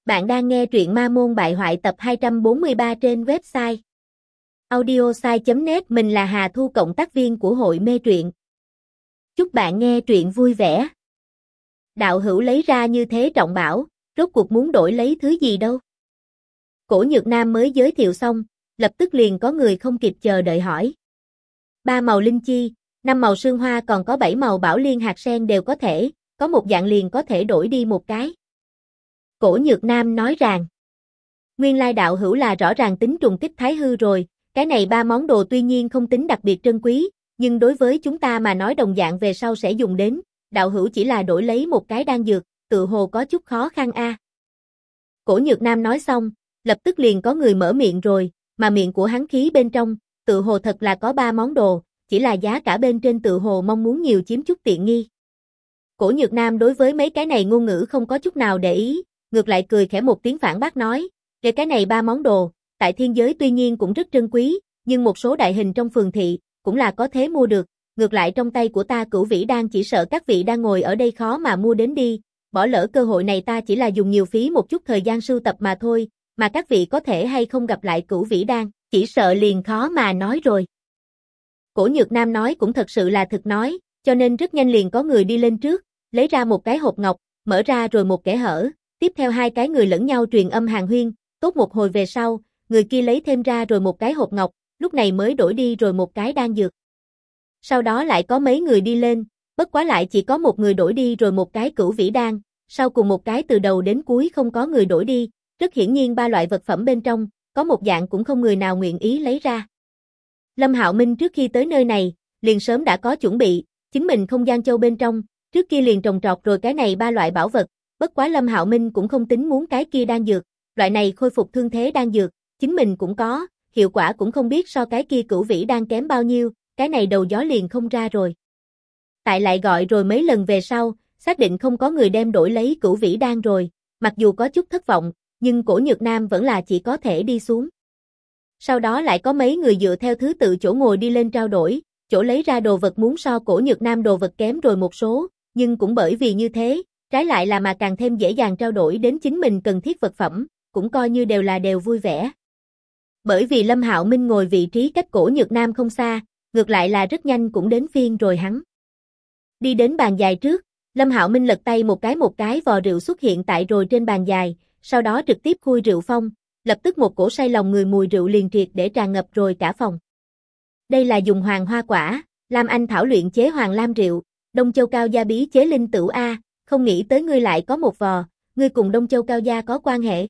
Bạn đang nghe truyện Ma Môn Bại Hoại tập 243 trên website audiosai.net. Mình là Hà Thu, cộng tác viên của hội mê truyện. Chúc bạn nghe truyện vui vẻ. Đạo hữu lấy ra như thế trọng bảo, rốt cuộc muốn đổi lấy thứ gì đâu? Cổ Nhược Nam mới giới thiệu xong, lập tức liền có người không kịp chờ đợi hỏi. 3 màu linh chi, 5 màu sương hoa, còn có 7 màu bảo liên hạt sen đều có thể, có một dạng liền có thể đổi đi một cái. Cổ Nhược Nam nói rằng, nguyên lai đạo hữu là rõ ràng tính trùng kích thái hư rồi, cái này 3 món đồ tuy nhiên không tính đặc biệt trân quý, nhưng đối với chúng ta mà nói đồng dạng về sau sẽ dùng đến, đạo hữu chỉ là đổi lấy một cái đan dược, tự hồ có chút khó khăn a. Cổ Nhược Nam nói xong, lập tức liền có người mở miệng rồi, mà miệng của hắn khí bên trong, tự hồ thật là có 3 món đồ, chỉ là giá cả bên trên tự hồ mong muốn nhiều chiếm chút tiện nghi. Cổ Nhược Nam đối với mấy cái này ngôn ngữ không có chút nào để ý, ngược lại cười khẽ một tiếng phản bác nói, về cái này 3 món đồ, tại thiên giới tuy nhiên cũng rất trân quý, nhưng một số đại hình trong phường thị, cũng là có thế mua được, ngược lại trong tay của ta Cửu Vĩ Đan chỉ sợ các vị đang ngồi ở đây khó mà mua đến đi, bỏ lỡ cơ hội này ta chỉ là dùng nhiều phí một chút thời gian sưu tập mà thôi, mà các vị có thể hay không gặp lại Cửu Vĩ Đan, chỉ sợ liền khó mà nói rồi. Cổ Nhược Nam nói cũng thật sự là thực nói, cho nên rất nhanh liền có người đi lên trước, lấy ra một cái hộp ngọc, mở ra rồi một kẽ hở. Tiếp theo hai cái người lẫn nhau truyền âm hàn huyên, tốt một hồi về sau, người kia lấy thêm ra rồi một cái hộp ngọc, lúc này mới đổi đi rồi một cái đan dược. Sau đó lại có mấy người đi lên, bất quá lại chỉ có một người đổi đi rồi một cái Cửu Vĩ Đan, sau cùng một cái từ đầu đến cuối không có người đổi đi, rất hiển nhiên 3 loại vật phẩm bên trong, có một dạng cũng không người nào nguyện ý lấy ra. Lâm Hạo Minh trước khi tới nơi này, liền sớm đã có chuẩn bị, chính mình không gian châu bên trong, trước kia liền trồng trọt rồi cái này 3 loại bảo vật. Bất quá Lâm Hạo Minh cũng không tính muốn cái kia đan dược, loại này khôi phục thương thế đan dược, chính mình cũng có, hiệu quả cũng không biết so cái kia Cửu Vĩ Đan kém bao nhiêu, cái này đầu gió liền không ra rồi. Tại lại gọi rồi mấy lần về sau, xác định không có người đem đổi lấy Cửu Vĩ Đan rồi, mặc dù có chút thất vọng, nhưng Cổ Nhược Nam vẫn là chỉ có thể đi xuống. Sau đó lại có mấy người dựa theo thứ tự chỗ ngồi đi lên trao đổi, chỗ lấy ra đồ vật muốn so Cổ Nhược Nam đồ vật kém rồi một số, nhưng cũng bởi vì như thế, trái lại là mà càng thêm dễ dàng trao đổi đến chính mình cần thiết vật phẩm, cũng coi như đều vui vẻ. Bởi vì Lâm Hạo Minh ngồi vị trí cách Cổ Nhược Nam không xa, ngược lại là rất nhanh cũng đến phiên rồi hắn. Đi đến bàn dài trước, Lâm Hạo Minh lật tay một cái vò rượu xuất hiện tại rồi trên bàn dài, sau đó trực tiếp khui rượu phong, lập tức một cổ say lòng người mùi rượu liền triệt để tràn ngập rồi cả phòng. Đây là dùng hoàng hoa quả, Lam Anh thảo luyện chế hoàng lam rượu, Đông Châu Cao Gia bí chế linh tửu a. Không nghĩ tới ngươi lại có một vò, ngươi cùng Đông Châu Cao Gia có quan hệ.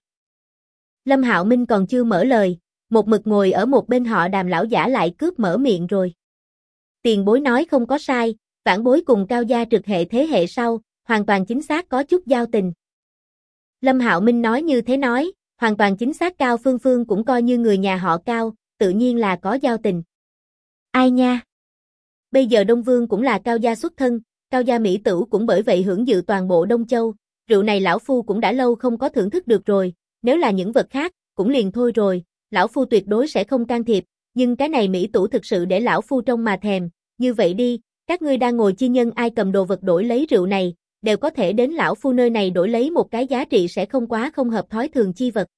Lâm Hạo Minh còn chưa mở lời, một mực ngồi ở một bên họ Đàm lão giả lại cướp mở miệng rồi. Tiền bối nói không có sai, vãn bối cùng Cao Gia trực hệ thế hệ sau, hoàn toàn chính xác có chút giao tình. Lâm Hạo Minh nói như thế nói, hoàn toàn chính xác Cao Phương Phương cũng coi như người nhà họ Cao, tự nhiên là có giao tình. Ai nha? Bây giờ Đông Vương cũng là Cao Gia xuất thân, Cao Gia mỹ tửu cũng bởi vậy hưởng dự toàn bộ Đông Châu, rượu này lão phu cũng đã lâu không có thưởng thức được rồi, nếu là những vật khác, cũng liền thôi rồi, lão phu tuyệt đối sẽ không can thiệp, nhưng cái này mỹ tửu thực sự để lão phu trông mà thèm, như vậy đi, các ngươi đang ngồi chi nhân ai cầm đồ vật đổi lấy rượu này, đều có thể đến lão phu nơi này đổi lấy một cái giá trị sẽ không quá không hợp thói thường chi vật.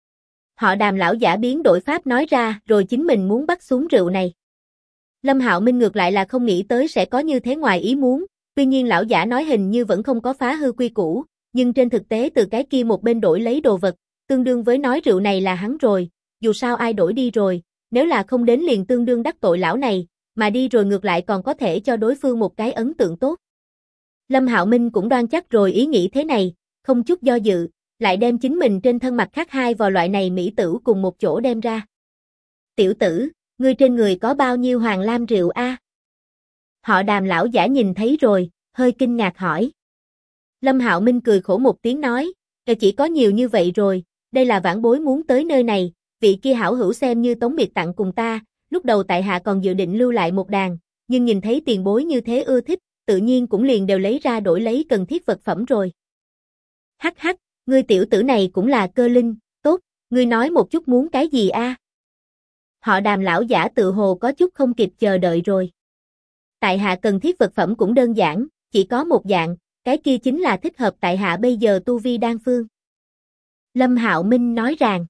Họ Đàm lão giả biến đổi pháp nói ra, rồi chính mình muốn bắt xuống rượu này. Lâm Hạo Minh ngược lại là không nghĩ tới sẽ có như thế ngoài ý muốn. Tuy nhiên lão giả nói hình như vẫn không có phá hư quy củ, nhưng trên thực tế từ cái kia một bên đổi lấy đồ vật, tương đương với nói rượu này là hắn rồi, dù sao ai đổi đi rồi, nếu là không đến liền tương đương đắc tội lão này, mà đi rồi ngược lại còn có thể cho đối phương một cái ấn tượng tốt. Lâm Hạo Minh cũng đoan chắc rồi ý nghĩ thế này, không chút do dự, lại đem chính mình trên thân mặt khác 2 vào loại này mỹ tửu cùng một chỗ đem ra. Tiểu tử, ngươi trên người có bao nhiêu hoàng lam rượu a? Họ Đàm lão giả nhìn thấy rồi, hơi kinh ngạc hỏi. Lâm Hạo Minh cười khổ một tiếng nói, chỉ có nhiều như vậy rồi, đây là vãn bối muốn tới nơi này, vị kia hảo hữu xem như tống biệt tặng cùng ta, lúc đầu tại hạ còn dự định lưu lại một đàn, nhưng nhìn thấy tiền bối như thế ưa thích, tự nhiên cũng liền đều lấy ra đổi lấy cần thiết vật phẩm rồi. Hắc hắc, ngươi tiểu tử này cũng là cơ linh, tốt, ngươi nói một chút muốn cái gì a? Họ Đàm lão giả tự hồ có chút không kịp chờ đợi rồi. Tại hạ cần thiết vật phẩm cũng đơn giản, chỉ có một dạng, cái kia chính là thích hợp tại hạ bây giờ tu vi đan phương. Lâm Hạo Minh nói rằng.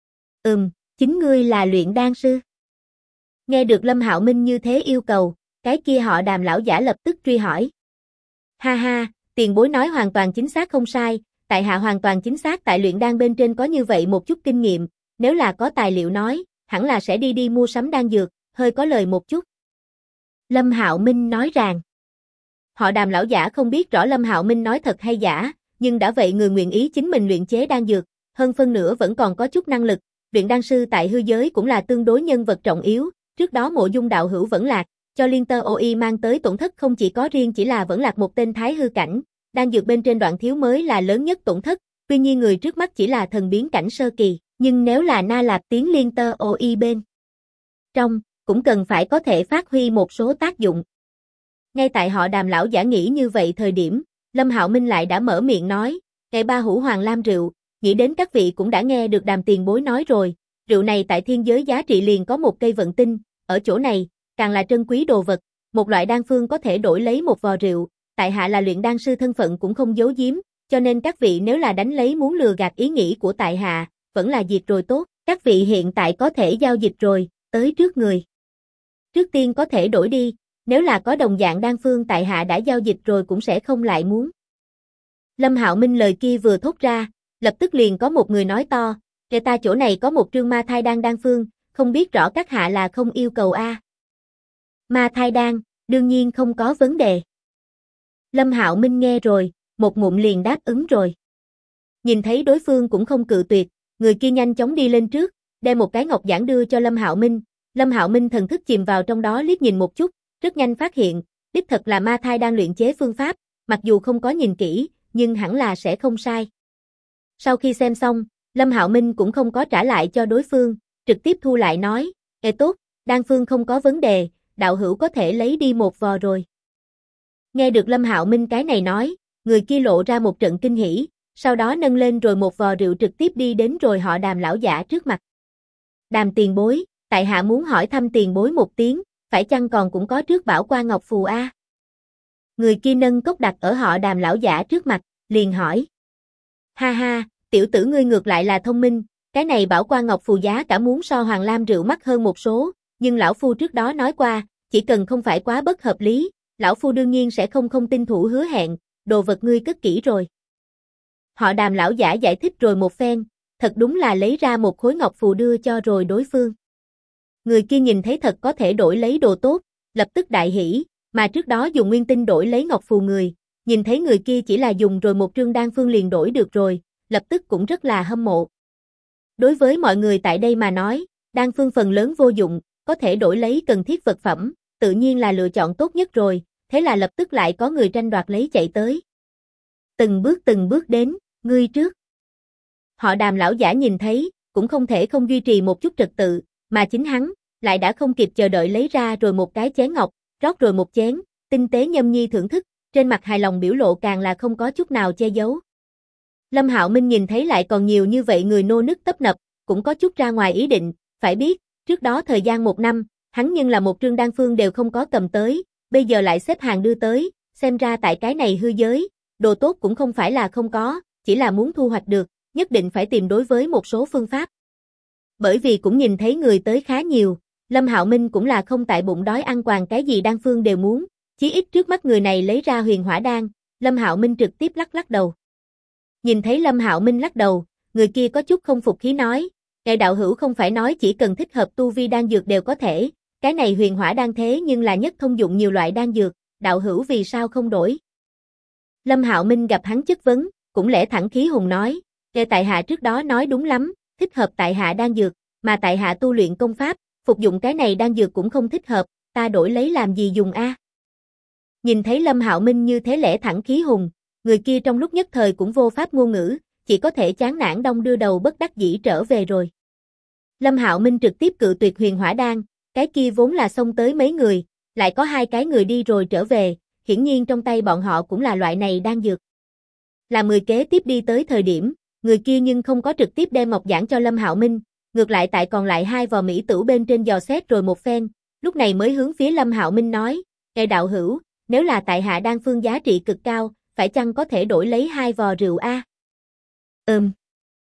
Chính ngươi là luyện đan sư. Nghe được Lâm Hạo Minh như thế yêu cầu, cái kia họ Đàm lão giả lập tức truy hỏi. Ha ha, tiền bối nói hoàn toàn chính xác không sai, tại hạ hoàn toàn chính xác tại luyện đan bên trên có như vậy một chút kinh nghiệm, nếu là có tài liệu nói, hẳn là sẽ đi mua sắm đan dược, hơi có lời một chút. Lâm Hạo Minh nói rằng. Họ Đàm lão giả không biết rõ Lâm Hạo Minh nói thật hay giả, nhưng đã vậy người nguyện ý chính mình luyện chế đan dược, hơn phân nửa vẫn còn có chút năng lực, luyện đan sư tại hư giới cũng là tương đối nhân vật trọng yếu, trước đó Mộ Dung đạo hữu vẫn lạc, cho Liên Tơ OI mang tới tổn thất không chỉ có riêng chỉ là vẫn lạc một tên thái hư cảnh, đan dược bên trên đoạn thiếu mới là lớn nhất tổn thất, tuy nhiên người trước mắt chỉ là thần biến cảnh sơ kỳ, nhưng nếu là Na Lạp tiến Liên Tơ OI bên trong, cũng cần phải có thể phát huy một số tác dụng. Ngay tại họ Đàm lão giả nghĩ như vậy thời điểm, Lâm Hạo Minh lại đã mở miệng nói, ngày ba hũ hoàng lam rượu, nghĩ đến các vị cũng đã nghe được Đàm tiền bối nói rồi, rượu này tại thiên giới giá trị liền có một cây vận tinh, ở chỗ này, càng là trân quý đồ vật, một loại đan phương có thể đổi lấy một vò rượu, tại hạ là luyện đan sư thân phận cũng không giấu giếm, cho nên các vị nếu là đánh lấy muốn lừa gạt ý nghĩ của tại hạ, vẫn là diệt rồi tốt, các vị hiện tại có thể giao dịch rồi, tới trước người. Trước tiên có thể đổi đi, nếu là có đồng dạng đan phương tại hạ đã giao dịch rồi cũng sẽ không lại muốn. Lâm Hạo Minh lời kia vừa thốt ra, lập tức liền có một người nói to, kể ta chỗ này có một trương ma thai đan phương, không biết rõ các hạ là không yêu cầu a. Ma thai đan, đương nhiên không có vấn đề. Lâm Hạo Minh nghe rồi, một ngụm liền đáp ứng rồi. Nhìn thấy đối phương cũng không cự tuyệt, người kia nhanh chóng đi lên trước, đem một cái ngọc giản đưa cho Lâm Hạo Minh. Lâm Hạo Minh thần thức chìm vào trong đó liếc nhìn một chút, rất nhanh phát hiện, đích thật là ma thai đang luyện chế phương pháp, mặc dù không có nhìn kỹ, nhưng hẳn là sẽ không sai. Sau khi xem xong, Lâm Hạo Minh cũng không có trả lại cho đối phương, trực tiếp thu lại nói, tốt, đan phương không có vấn đề, đạo hữu có thể lấy đi một vò rồi. Nghe được Lâm Hạo Minh cái này nói, người kia lộ ra một trận kinh hỉ, sau đó nâng lên rồi một vò rượu trực tiếp đi đến rồi họ Đàm lão giả trước mặt. Đàm tiền bối, tại hạ muốn hỏi thăm tiền bối một tiếng, phải chăng còn cũng có trước bảo qua ngọc phù a? Người kia nâng cốc đặt ở họ Đàm lão giả trước mặt, liền hỏi. Ha ha, tiểu tử ngươi ngược lại là thông minh, cái này bảo qua ngọc phù giá cả muốn so hoàng lam rượu mắc hơn một số, nhưng lão phu trước đó nói qua, chỉ cần không phải quá bất hợp lý, lão phu đương nhiên sẽ không tin thủ hứa hẹn, đồ vật ngươi cất kỹ rồi. Họ Đàm lão giả giải thích rồi một phen, thật đúng là lấy ra một khối ngọc phù đưa cho rồi đối phương. Người kia nhìn thấy thật có thể đổi lấy đồ tốt, lập tức đại hỉ, mà trước đó dùng nguyên tinh đổi lấy ngọc phù người, nhìn thấy người kia chỉ là dùng rồi một trương đan phương liền đổi được rồi, lập tức cũng rất là hâm mộ. Đối với mọi người tại đây mà nói, đan phương phần lớn vô dụng, có thể đổi lấy cần thiết vật phẩm, tự nhiên là lựa chọn tốt nhất rồi, thế là lập tức lại có người tranh đoạt lấy chạy tới. Từng bước đến, ngươi trước. Họ Đàm lão giả nhìn thấy, cũng không thể không duy trì một chút trật tự, mà chính hắn, lại đã không kịp chờ đợi lấy ra rồi một cái chén ngọc, rót rồi một chén, tinh tế nhâm nhi thưởng thức, trên mặt hài lòng biểu lộ càng là không có chút nào che giấu. Lâm Hạo Minh nhìn thấy lại còn nhiều như vậy người nô nức tấp nập, cũng có chút ra ngoài ý định, phải biết, trước đó thời gian một năm, hắn nhưng là một trương đan phương đều không có cầm tới, bây giờ lại xếp hàng đưa tới, xem ra tại cái này hư giới, đồ tốt cũng không phải là không có, chỉ là muốn thu hoạch được, nhất định phải tìm đối với một số phương pháp. Bởi vì cũng nhìn thấy người tới khá nhiều, Lâm Hạo Minh cũng là không tại bụng đói ăn quàng cái gì đan phương đều muốn, chí ít trước mắt người này lấy ra huyền hỏa đan, Lâm Hạo Minh trực tiếp lắc đầu. Nhìn thấy Lâm Hạo Minh lắc đầu, người kia có chút không phục khí nói, ngài đạo hữu không phải nói chỉ cần thích hợp tu vi đan dược đều có thể, cái này huyền hỏa đan thế nhưng là nhất thông dụng nhiều loại đan dược, đạo hữu vì sao không đổi? Lâm Hạo Minh gặp hắn chất vấn, cũng lẽ thẳng khí hùng nói, kể tại hạ trước đó nói đúng lắm, thích hợp tại hạ đan dược, mà tại hạ tu luyện công pháp, phục dụng cái này đan dược cũng không thích hợp, ta đổi lấy làm gì dùng a? Nhìn thấy Lâm Hạo Minh như thế lẽ thẳng khí hùng, người kia trong lúc nhất thời cũng vô pháp ngôn ngữ, chỉ có thể chán nản đong đưa đầu bất đắc dĩ trở về rồi. Lâm Hạo Minh trực tiếp cự tuyệt huyền hỏa đan, cái kia vốn là xông tới mấy người, lại có hai cái người đi rồi trở về, hiển nhiên trong tay bọn họ cũng là loại này đan dược. Là người kế tiếp đi tới thời điểm, người kia nhưng không có trực tiếp đem ngọc giản cho Lâm Hạo Minh, ngược lại tại còn lại hai vò mỹ tửu bên trên dò xét rồi một phen, lúc này mới hướng phía Lâm Hạo Minh nói, "Ngài đạo hữu, nếu là tại hạ đan phương giá trị cực cao, phải chăng có thể đổi lấy hai vò rượu a?"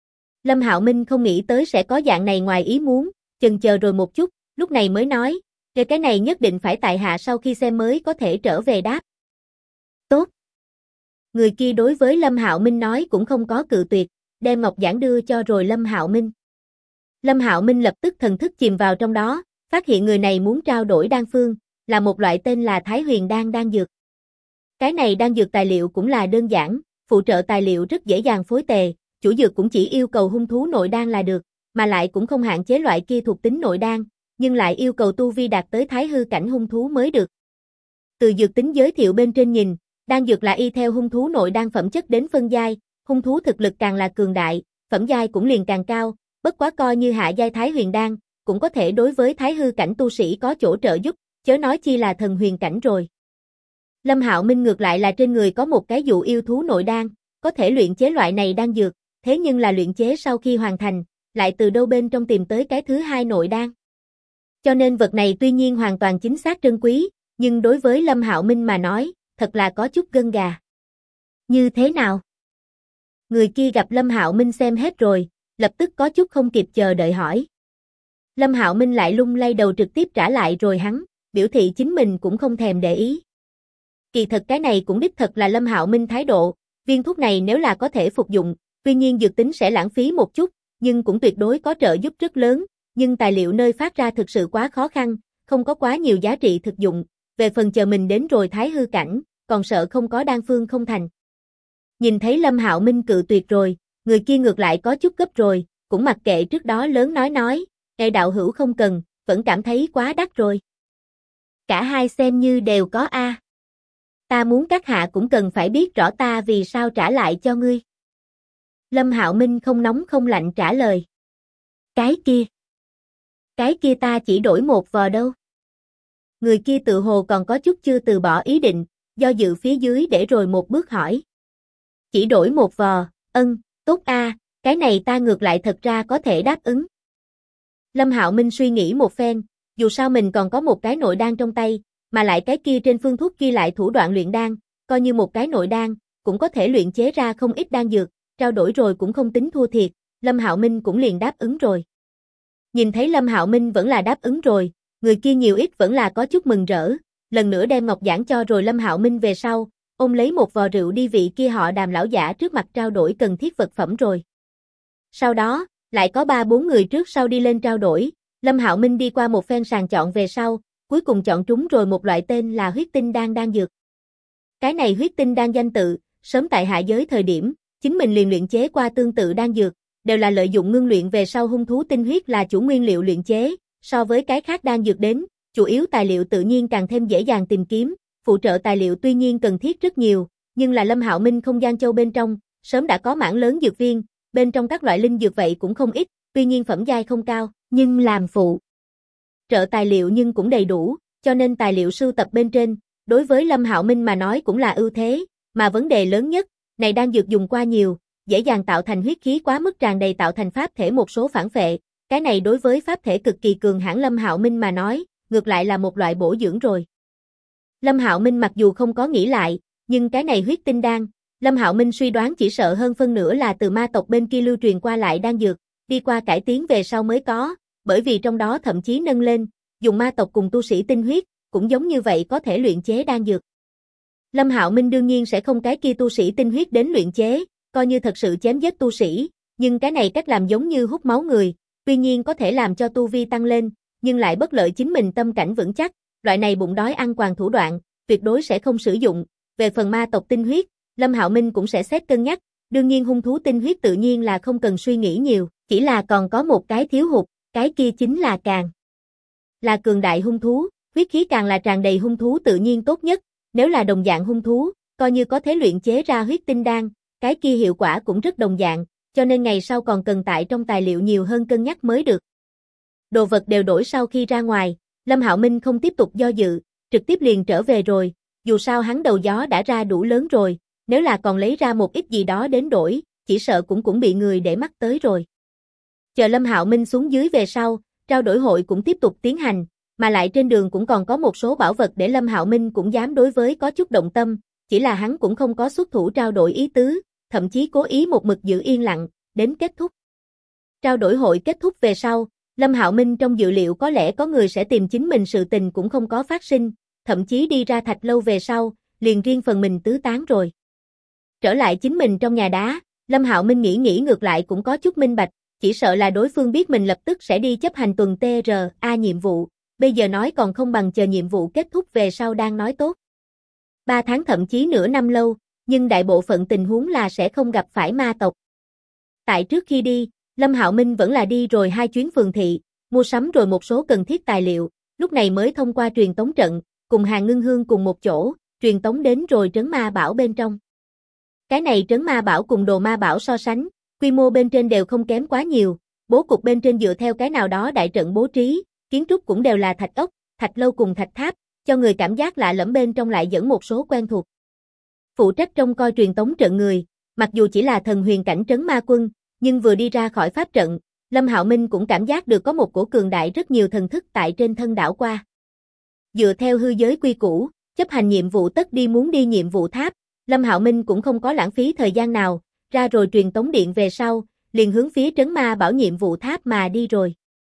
Lâm Hạo Minh không nghĩ tới sẽ có dạng này ngoài ý muốn, chần chờ rồi một chút, lúc này mới nói, cái này nhất định phải tại hạ sau khi xem mới có thể trở về đáp. Tốt. Người kia đối với Lâm Hạo Minh nói cũng không có cự tuyệt, đem ngọc giản đưa cho rồi Lâm Hạo Minh. Lâm Hạo Minh lập tức thần thức chìm vào trong đó, phát hiện người này muốn trao đổi đan phương, là một loại tên là Thái Huyền đan đan dược. Cái này đan dược tài liệu cũng là đơn giản, phụ trợ tài liệu rất dễ dàng phối tề, chủ dược cũng chỉ yêu cầu hung thú nội đan là được, mà lại cũng không hạn chế loại kia thuộc tính nội đan, nhưng lại yêu cầu tu vi đạt tới thái hư cảnh hung thú mới được. Từ dược tính giới thiệu bên trên nhìn, đan dược là y theo hung thú nội đan phẩm chất đến phân giai, hung thú thực lực càng là cường đại, phẩm giai cũng liền càng cao, bất quá coi như hạ giai Thái Huyền đan, cũng có thể đối với thái hư cảnh tu sĩ có chỗ trợ giúp, chớ nói chi là thần huyền cảnh rồi. Lâm Hạo Minh ngược lại là trên người có một cái dụ yêu thú nội đan, có thể luyện chế loại này đan dược, thế nhưng là luyện chế sau khi hoàn thành, lại từ đâu bên trong tìm tới cái thứ hai nội đan. Cho nên vật này tuy nhiên hoàn toàn chính xác trân quý, nhưng đối với Lâm Hạo Minh mà nói, thật là có chút gân gà. Như thế nào? Người kia gặp Lâm Hạo Minh xem hết rồi, lập tức có chút không kịp chờ đợi hỏi. Lâm Hạo Minh lại lung lay đầu trực tiếp trả lại rồi hắn, biểu thị chính mình cũng không thèm để ý. Kỳ thật cái này cũng đích thật là Lâm Hạo Minh thái độ, viên thuốc này nếu là có thể phục dụng, tuy nhiên dược tính sẽ lãng phí một chút, nhưng cũng tuyệt đối có trợ giúp rất lớn, nhưng tài liệu nơi phát ra thực sự quá khó khăn, không có quá nhiều giá trị thực dụng, về phần chờ mình đến rồi thái hư cảnh, còn sợ không có đan phương không thành. Nhìn thấy Lâm Hạo Minh cự tuyệt rồi, người kia ngược lại có chút gấp rồi, cũng mặc kệ trước đó lớn nói, đạo hữu không cần, vẫn cảm thấy quá đắt rồi. Cả hai xem như đều có a. Ta muốn các hạ cũng cần phải biết rõ ta vì sao trả lại cho ngươi. Lâm Hạo Minh không nóng không lạnh trả lời. Cái kia ta chỉ đổi một vò đâu. Người kia tự hồ còn có chút chưa từ bỏ ý định, do dự phía dưới để rồi một bước hỏi. Chỉ đổi một vò, tốt a, cái này ta ngược lại thật ra có thể đáp ứng. Lâm Hạo Minh suy nghĩ một phen, dù sao mình còn có một cái nội đan trong tay, mà lại cái kia trên phương thuốc ghi lại thủ đoạn luyện đan, coi như một cái nội đan, cũng có thể luyện chế ra không ít đan dược, trao đổi rồi cũng không tính thua thiệt, Lâm Hạo Minh cũng liền đáp ứng rồi. Nhìn thấy Lâm Hạo Minh vẫn là đáp ứng rồi, người kia nhiều ít vẫn là có chút mừng rỡ, lần nữa đem ngọc giản cho rồi Lâm Hạo Minh về sau, ôm lấy một vò rượu đi vị kia họ Đàm lão giả trước mặt trao đổi cần thiết vật phẩm rồi. Sau đó, lại có 3-4 người trước sau đi lên trao đổi, Lâm Hạo Minh đi qua một phen sàng chọn về sau, cuối cùng chọn trúng rồi một loại tên là huyết tinh đan đan dược. Cái này huyết tinh đan danh tự, sớm tại hạ giới thời điểm, chính mình liền luyện chế qua tương tự đan dược, đều là lợi dụng ngưng luyện về sau hung thú tinh huyết là chủ nguyên liệu luyện chế, so với cái khác đan dược đến, chủ yếu tài liệu tự nhiên càng thêm dễ dàng tìm kiếm, phụ trợ tài liệu tuy nhiên cần thiết rất nhiều, nhưng là Lâm Hạo Minh không gian châu bên trong, sớm đã có mảng lớn dược viên, bên trong các loại linh dược vậy cũng không ít, tuy nhiên phẩm giai không cao, nhưng làm phụ trợ tài liệu nhưng cũng đầy đủ, cho nên tài liệu sưu tập bên trên, đối với Lâm Hạo Minh mà nói cũng là ưu thế, mà vấn đề lớn nhất, này đang dược dùng qua nhiều, dễ dàng tạo thành huyết khí quá mức tràn đầy tạo thành pháp thể một số phản phệ, cái này đối với pháp thể cực kỳ cường hãn Lâm Hạo Minh mà nói, ngược lại là một loại bổ dưỡng rồi. Lâm Hạo Minh mặc dù không có nghĩ lại, nhưng cái này huyết tinh đan, Lâm Hạo Minh suy đoán chỉ sợ hơn phân nửa là từ ma tộc bên kia lưu truyền qua lại đan dược, đi qua cải tiến về sau mới có, bởi vì trong đó thậm chí nâng lên, dùng ma tộc cùng tu sĩ tinh huyết, cũng giống như vậy có thể luyện chế đan dược. Lâm Hạo Minh đương nhiên sẽ không cái kia tu sĩ tinh huyết đến luyện chế, coi như thật sự chém giết tu sĩ, nhưng cái này cách làm giống như hút máu người, tuy nhiên có thể làm cho tu vi tăng lên, nhưng lại bất lợi chính mình tâm cảnh vững chắc, loại này bụng đói ăn quàng thủ đoạn, tuyệt đối sẽ không sử dụng. Về phần ma tộc tinh huyết, Lâm Hạo Minh cũng sẽ xét cân nhắc, đương nhiên hung thú tinh huyết tự nhiên là không cần suy nghĩ nhiều, chỉ là còn có một cái thiếu hụt, cái kia chính là càng là cường đại hung thú, huyết khí càng là tràn đầy hung thú tự nhiên tốt nhất, nếu là đồng dạng hung thú, coi như có thể luyện chế ra huyết tinh đan, cái kia hiệu quả cũng rất đồng dạng, cho nên ngày sau còn cần tại trong tài liệu nhiều hơn cân nhắc mới được. Đồ vật đều đổi sau khi ra ngoài, Lâm Hạo Minh không tiếp tục do dự, trực tiếp liền trở về rồi, dù sao hắn đầu gió đã ra đủ lớn rồi, nếu là còn lấy ra một ít gì đó đến đổi, chỉ sợ cũng bị người để mắt tới rồi. Chờ Lâm Hạo Minh xuống dưới về sau, trao đổi hội cũng tiếp tục tiến hành, mà lại trên đường cũng còn có một số bảo vật để Lâm Hạo Minh cũng dám đối với có chút động tâm, chỉ là hắn cũng không có xuất thủ trao đổi ý tứ, thậm chí cố ý một mực giữ yên lặng, đến kết thúc. Trao đổi hội kết thúc về sau, Lâm Hạo Minh trong dự liệu có lẽ có người sẽ tìm chính mình sự tình cũng không có phát sinh, thậm chí đi ra Thạch Lâu về sau, liền riêng phần mình tứ tán rồi. Trở lại chính mình trong nhà đá, Lâm Hạo Minh nghĩ ngược lại cũng có chút minh bạch, chỉ sợ là đối phương biết mình lập tức sẽ đi chấp hành tuần TRA nhiệm vụ, bây giờ nói còn không bằng chờ nhiệm vụ kết thúc về sau đang nói tốt. 3 tháng thậm chí nửa năm lâu, nhưng đại bộ phận tình huống là sẽ không gặp phải ma tộc. Tại trước khi đi, Lâm Hạo Minh vẫn là đi rồi 2 chuyến phường thị, mua sắm rồi một số cần thiết tài liệu, lúc này mới thông qua truyền tống trận, cùng Hàn Ngưng Hương cùng một chỗ, truyền tống đến rồi trấn ma bảo bên trong. Cái này trấn ma bảo cùng đồ ma bảo so sánh, quy mô bên trên đều không kém quá nhiều, bố cục bên trên dựa theo cái nào đó đại trận bố trí, kiến trúc cũng đều là thạch ốc, thạch lâu cùng thạch tháp, cho người cảm giác lạ lẫm bên trong lại dẫn một số quen thuộc. Phụ trách trông coi truyền tống trận người, mặc dù chỉ là thần huyền cảnh trấn ma quân, nhưng vừa đi ra khỏi pháp trận, Lâm Hạo Minh cũng cảm giác được có một cổ cường đại rất nhiều thần thức tại trên thân đảo qua. Dựa theo hư giới quy củ, chấp hành nhiệm vụ tất đi muốn đi nhiệm vụ tháp, Lâm Hạo Minh cũng không có lãng phí thời gian nào, ra rồi truyền tống điện về sau, liền hướng phía trấn ma bảo nhiệm vụ tháp mà đi rồi.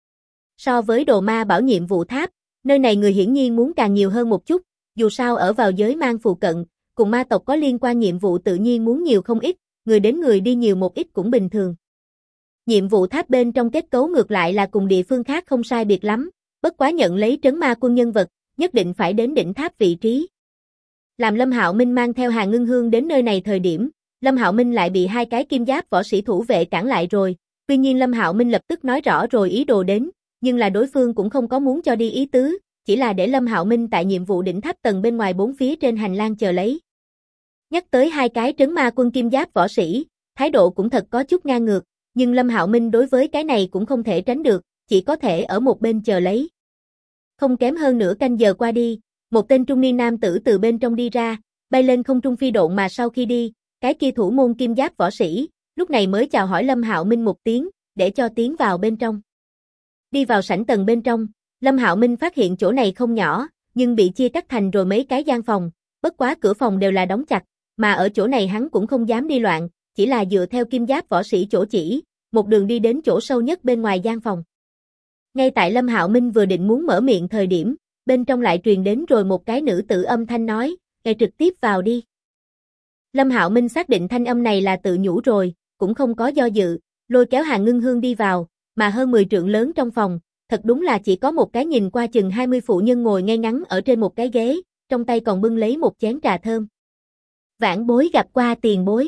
So với đồ ma bảo nhiệm vụ tháp, nơi này người hiển nhiên muốn càng nhiều hơn một chút, dù sao ở vào giới mang phụ cận, cùng ma tộc có liên quan nhiệm vụ tự nhiên muốn nhiều không ít, người đến người đi nhiều một ít cũng bình thường. Nhiệm vụ tháp bên trong kết cấu ngược lại là cùng địa phương khác không sai biệt lắm, bất quá nhận lấy trấn ma quân nhân vật, nhất định phải đến đỉnh tháp vị trí. Làm Lâm Hạo Minh mang theo Hàn Ngưng Hương đến nơi này thời điểm, Lâm Hạo Minh lại bị 2 cái kim giáp võ sĩ thủ vệ cản lại rồi, tuy nhiên Lâm Hạo Minh lập tức nói rõ rồi ý đồ đến, nhưng là đối phương cũng không có muốn cho đi ý tứ, chỉ là để Lâm Hạo Minh tại nhiệm vụ đỉnh tháp tầng bên ngoài 4 phía trên hành lang chờ lấy. Nhắc tới 2 cái trấn ma quân kim giáp võ sĩ, thái độ cũng thật có chút ngang ngược, nhưng Lâm Hạo Minh đối với cái này cũng không thể tránh được, chỉ có thể ở một bên chờ lấy. Không kém hơn nửa canh giờ qua đi, một tên trung niên nam tử từ bên trong đi ra, bay lên không trung phi độn mà sau khi đi, cái kia thủ môn kim giáp võ sĩ, lúc này mới chào hỏi Lâm Hạo Minh một tiếng, để cho tiến vào bên trong. Đi vào sảnh tầng bên trong, Lâm Hạo Minh phát hiện chỗ này không nhỏ, nhưng bị chia cắt thành rồi mấy cái gian phòng, bất quá cửa phòng đều là đóng chặt, mà ở chỗ này hắn cũng không dám đi loạn, chỉ là dựa theo kim giáp võ sĩ chỗ chỉ, một đường đi đến chỗ sâu nhất bên ngoài gian phòng. Ngay tại Lâm Hạo Minh vừa định muốn mở miệng thời điểm, bên trong lại truyền đến rồi một cái nữ tử âm thanh nói, trực tiếp vào đi. Lâm Hạo Minh xác định thanh âm này là tự nhủ rồi, cũng không có do dự, lôi kéo Hàn Ngưng Hương đi vào, mà hơn 10 trượng lớn trong phòng, thật đúng là chỉ có một cái nhìn qua chừng 20 phụ nhân ngồi ngay ngắn ở trên một cái ghế, trong tay còn bưng lấy một chén trà thơm. Vãn bối gặp qua tiền bối.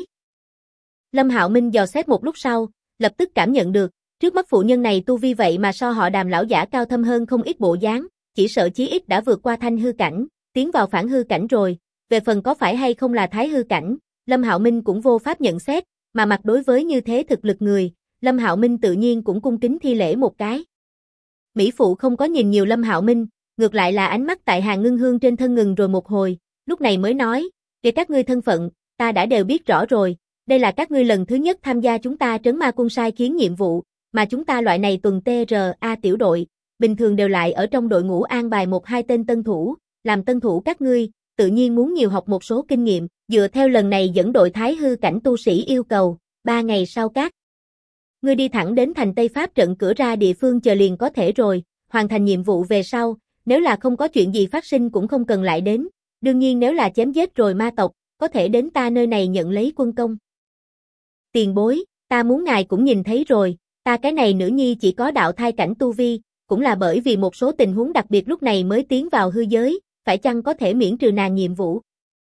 Lâm Hạo Minh dò xét một lúc sau, lập tức cảm nhận được, trước mắt phụ nhân này tu vi vậy mà so họ Đàm lão giả cao thâm hơn không ít bộ dáng, chỉ sợ chí ít đã vượt qua thanh hư cảnh, tiến vào phản hư cảnh rồi, về phần có phải hay không là thái hư cảnh, Lâm Hạo Minh cũng vô pháp nhận xét, mà mặt đối với như thế thực lực người, Lâm Hạo Minh tự nhiên cũng cung kính thi lễ một cái. Mỹ phụ không có nhìn nhiều Lâm Hạo Minh, ngược lại là ánh mắt tại Hàn Ngưng Hương trên thân ngừng rồi một hồi, lúc này mới nói, về các ngươi thân phận, ta đã đều biết rõ rồi, đây là các ngươi lần thứ nhất tham gia chúng ta trấn ma quân sai khiến nhiệm vụ, mà chúng ta loại này tuần TRA tiểu đội, bình thường đều lại ở trong đội ngũ an bài 1-2 tên tân thủ, làm tân thủ các ngươi, tự nhiên muốn nhiều học một số kinh nghiệm, dựa theo lần này dẫn đội thái hư cảnh tu sĩ yêu cầu, 3 ngày sau các ngươi đi thẳng đến thành Tây Pháp trận cửa ra địa phương chờ liền có thể rồi, hoàn thành nhiệm vụ về sau, nếu là không có chuyện gì phát sinh cũng không cần lại đến, đương nhiên nếu là chém giết rồi ma tộc, có thể đến ta nơi này nhận lấy quân công. Tiền bối, ta muốn ngài cũng nhìn thấy rồi, ta cái này nữ nhi chỉ có đạo thai cảnh tu vi, cũng là bởi vì một số tình huống đặc biệt lúc này mới tiến vào hư giới, phải chăng có thể miễn trừ nàng nhiệm vụ?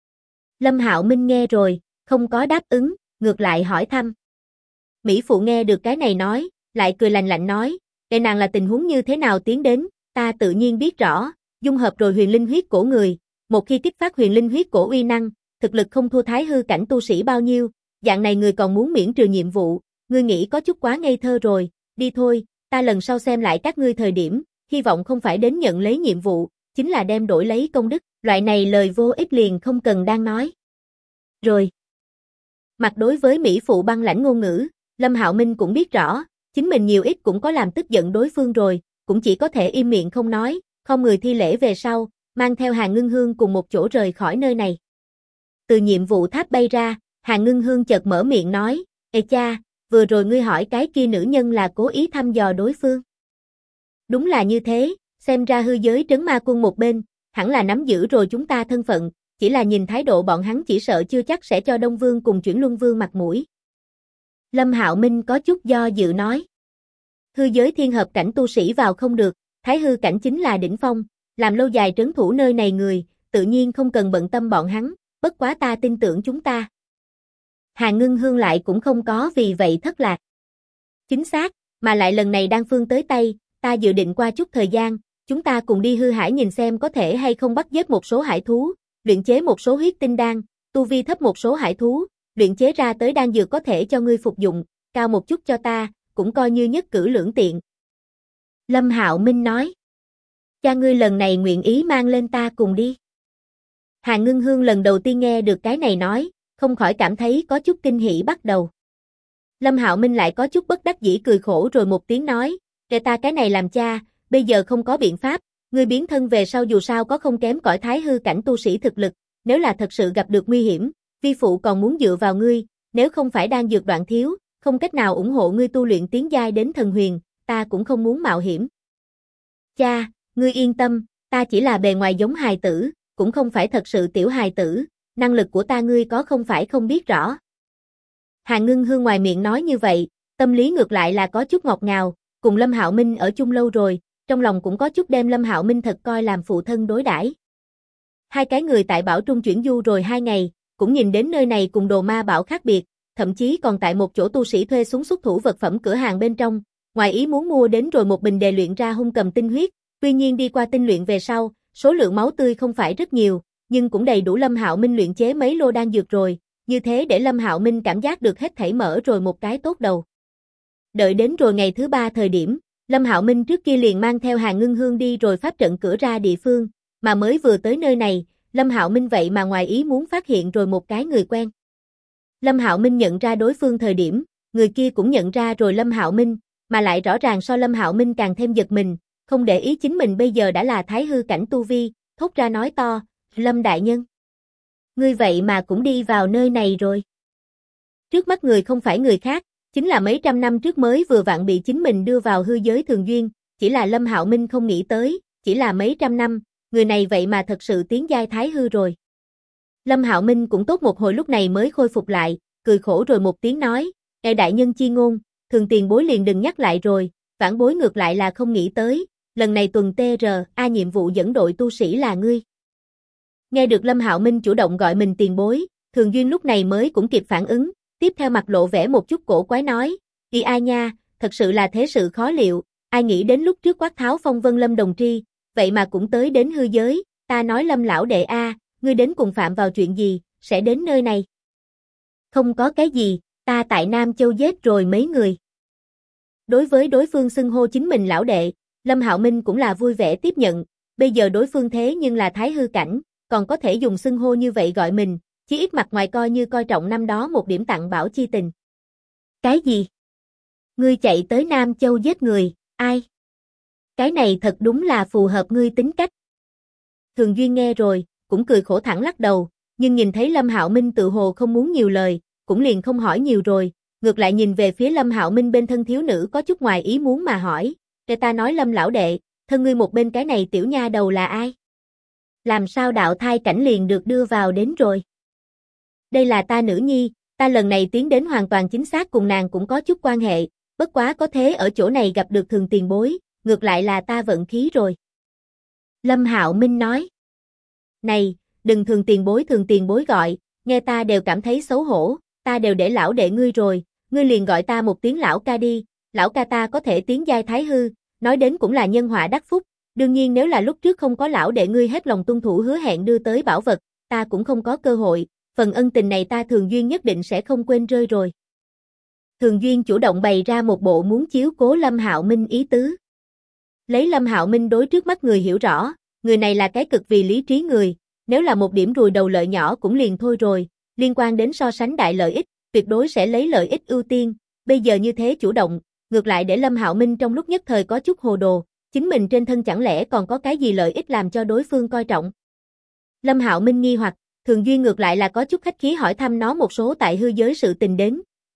Lâm Hạo Minh nghe rồi, không có đáp ứng, ngược lại hỏi thăm. Mỹ phụ nghe được cái này nói, lại cười lạnh lạnh nói, cái nàng là tình huống như thế nào tiến đến, ta tự nhiên biết rõ, dung hợp rồi huyền linh huyết cổ người, một khi kích phát huyền linh huyết cổ uy năng, thực lực không thua thái hư cảnh tu sĩ bao nhiêu, dạng này người còn muốn miễn trừ nhiệm vụ, ngươi nghĩ có chút quá ngây thơ rồi, đi thôi, ta lần sau xem lại các ngươi thời điểm, hy vọng không phải đến nhận lấy nhiệm vụ, chính là đem đổi lấy công đức, loại này lời vô ích liền không cần đang nói. Rồi. Mặt đối với Mỹ phụ băng lãnh ngôn ngữ, Lâm Hạo Minh cũng biết rõ, chính mình nhiều ít cũng có làm tức giận đối phương rồi, cũng chỉ có thể im miệng không nói, không người thi lễ về sau, mang theo Hàn Ngưng Hương cùng một chỗ rời khỏi nơi này. Từ nhiệm vụ tháp bay ra, Hàn Ngưng Hương chợt mở miệng nói, ê cha, vừa rồi ngươi hỏi cái kia nữ nhân là cố ý thăm dò đối phương. Đúng là như thế, xem ra hư giới trấn ma quân một bên, hẳn là nắm giữ rồi chúng ta thân phận, chỉ là nhìn thái độ bọn hắn chỉ sợ chưa chắc sẽ cho Đông Vương cùng Chuyển Luân Vương mặt mũi. Lâm Hạo Minh có chút do dự nói. Hư giới thiên hợp cảnh tu sĩ vào không được, thái hư cảnh chính là đỉnh phong, làm lâu dài trấn thủ nơi này người, tự nhiên không cần bận tâm bọn hắn, bất quá ta tin tưởng chúng ta. Hà Ngưng Hương lại cũng không có vì vậy thất lạc. Chính xác, mà lại lần này đan phương tới tay, ta dự định qua chút thời gian, chúng ta cùng đi hư hải nhìn xem có thể hay không bắt giết một số hải thú, luyện chế một số huyết tinh đan, tu vi thấp một số hải thú, luyện chế ra tới đan dược có thể cho ngươi phục dụng, cao một chút cho ta, cũng coi như nhất cử lưỡng tiện. Lâm Hạo Minh nói. Cha ngươi lần này nguyện ý mang lên ta cùng đi. Hà Ngưng Hương lần đầu tiên nghe được cái này nói, không khỏi cảm thấy có chút kinh hỉ bắt đầu. Lâm Hạo Minh lại có chút bất đắc dĩ cười khổ rồi một tiếng nói, kể ta cái này làm cha, bây giờ không có biện pháp, ngươi biến thân về sau dù sao có không kém cõi thái hư cảnh tu sĩ thực lực, nếu là thật sự gặp được nguy hiểm, vi phụ còn muốn dựa vào ngươi, nếu không phải đang dược đoạn thiếu, không cách nào ủng hộ ngươi tu luyện tiến giai đến thần huyền, ta cũng không muốn mạo hiểm. Cha, ngươi yên tâm, ta chỉ là bề ngoài giống hài tử, cũng không phải thật sự tiểu hài tử, năng lực của ta ngươi có không phải không biết rõ. Hà Ngưng Hương ngoài miệng nói như vậy, tâm lý ngược lại là có chút ngọt ngào, cùng Lâm Hạo Minh ở chung lâu rồi, trong lòng cũng có chút đem Lâm Hạo Minh thật coi làm phụ thân đối đãi. Hai cái người tại Bảo Trung chuyển du rồi 2 ngày, cũng nhìn đến nơi này cùng Đồ Ma Bảo khác biệt, thậm chí còn tại một chỗ tu sĩ thuê súng xuất thủ vật phẩm cửa hàng bên trong, ngoài ý muốn mua đến rồi một bình đề luyện ra hung cầm tinh huyết, tuy nhiên đi qua tinh luyện về sau, số lượng máu tươi không phải rất nhiều, nhưng cũng đầy đủ Lâm Hạo Minh luyện chế mấy lô đan dược rồi, như thế để Lâm Hạo Minh cảm giác được hết thảy mở rồi một cái tốt đầu. Đợi đến rồi ngày thứ 3 thời điểm, Lâm Hạo Minh trước kia liền mang theo Hà Ngưng Hương đi rồi pháp trận cửa ra địa phương, mà mới vừa tới nơi này, Lâm Hạo Minh vậy mà ngoài ý muốn phát hiện rồi một cái người quen. Lâm Hạo Minh nhận ra đối phương thời điểm, người kia cũng nhận ra rồi Lâm Hạo Minh, mà lại rõ ràng so Lâm Hạo Minh càng thêm giật mình, không để ý chính mình bây giờ đã là thái hư cảnh tu vi, thốt ra nói to, Lâm đại nhân. Ngươi vậy mà cũng đi vào nơi này rồi. Trước mắt người không phải người khác, chính là mấy trăm năm trước mới vừa vặn bị chính mình đưa vào hư giới thường duyên, chỉ là Lâm Hạo Minh không nghĩ tới, chỉ là mấy trăm năm, người này vậy mà thật sự tiến giai thái hư rồi. Lâm Hạo Minh cũng tốt một hồi lúc này mới khôi phục lại, cười khổ rồi một tiếng nói, "Ngài đại nhân chi ngôn, thường tiền bối liền đừng nhắc lại rồi, vãn bối ngược lại là không nghĩ tới, lần này tuần TRA nhiệm vụ dẫn đội tu sĩ là ngươi." Nghe được Lâm Hạo Minh chủ động gọi mình tiền bối, Thường Duyên lúc này mới cũng kịp phản ứng, tiếp theo mặt lộ vẻ một chút cổ quái nói, "Ý ai nha, thật sự là thế sự khó liệu, ai nghĩ đến lúc trước quát tháo phong vân Lâm đồng tri, vậy mà cũng tới đến hư giới, ta nói Lâm lão đệ a, ngươi đến cùng phạm vào chuyện gì, sẽ đến nơi này?" "Không có cái gì, ta tại Nam Châu giết rồi mấy người." Đối với đối phương xưng hô chính mình lão đệ, Lâm Hạo Minh cũng là vui vẻ tiếp nhận, bây giờ đối phương thế nhưng là thái hư cảnh, còn có thể dùng xưng hô như vậy gọi mình, chí ít mặt ngoài coi như coi trọng năm đó một điểm tặng bảo chi tình. "Cái gì? Ngươi chạy tới Nam Châu giết người, ai? Cái này thật đúng là phù hợp ngươi tính cách." Thường Duyên nghe rồi, cũng cười khổ thẳng lắc đầu, nhưng nhìn thấy Lâm Hạo Minh tự hồ không muốn nhiều lời, cũng liền không hỏi nhiều rồi, ngược lại nhìn về phía Lâm Hạo Minh bên thân thiếu nữ có chút ngoài ý muốn mà hỏi, "Để ta nói Lâm lão đệ, thân ngươi một bên cái này tiểu nha đầu là ai? Làm sao đạo thai cảnh liền được đưa vào đến rồi?" "Đây là ta nữ nhi, ta lần này tiến đến hoàn toàn chính xác cùng nàng cũng có chút quan hệ, bất quá có thế ở chỗ này gặp được Thường tiền bối, ngược lại là ta vận khí rồi." Lâm Hạo Minh nói. "Này, đừng Thường tiền bối gọi, nghe ta đều cảm thấy xấu hổ, ta đều để lão đệ ngươi rồi, ngươi liền gọi ta một tiếng lão ca đi, lão ca ta có thể tiến giai thái hư, nói đến cũng là nhân họa đắc phúc, đương nhiên nếu là lúc trước không có lão đệ ngươi hết lòng tuân thủ hứa hẹn đưa tới bảo vật, ta cũng không có cơ hội, phần ân tình này ta Thường Duyên nhất định sẽ không quên rơi rồi." Thường Duyên chủ động bày ra một bộ muốn chiếu cố Lâm Hạo Minh ý tứ. Lấy Lâm Hạo Minh đối trước mắt người hiểu rõ, người này là cái cực vì lý trí người, nếu là một điểm rùi đầu lợi nhỏ cũng liền thôi rồi, liên quan đến so sánh đại lợi ích, tuyệt đối sẽ lấy lợi ích ưu tiên, bây giờ như thế chủ động, ngược lại để Lâm Hạo Minh trong lúc nhất thời có chút hồ đồ, chính mình trên thân chẳng lẽ còn có cái gì lợi ích làm cho đối phương coi trọng. Lâm Hạo Minh nghi hoặc, Thường Duyên ngược lại là có chút khách khí hỏi thăm nó một số tại hư giới sự tình đến,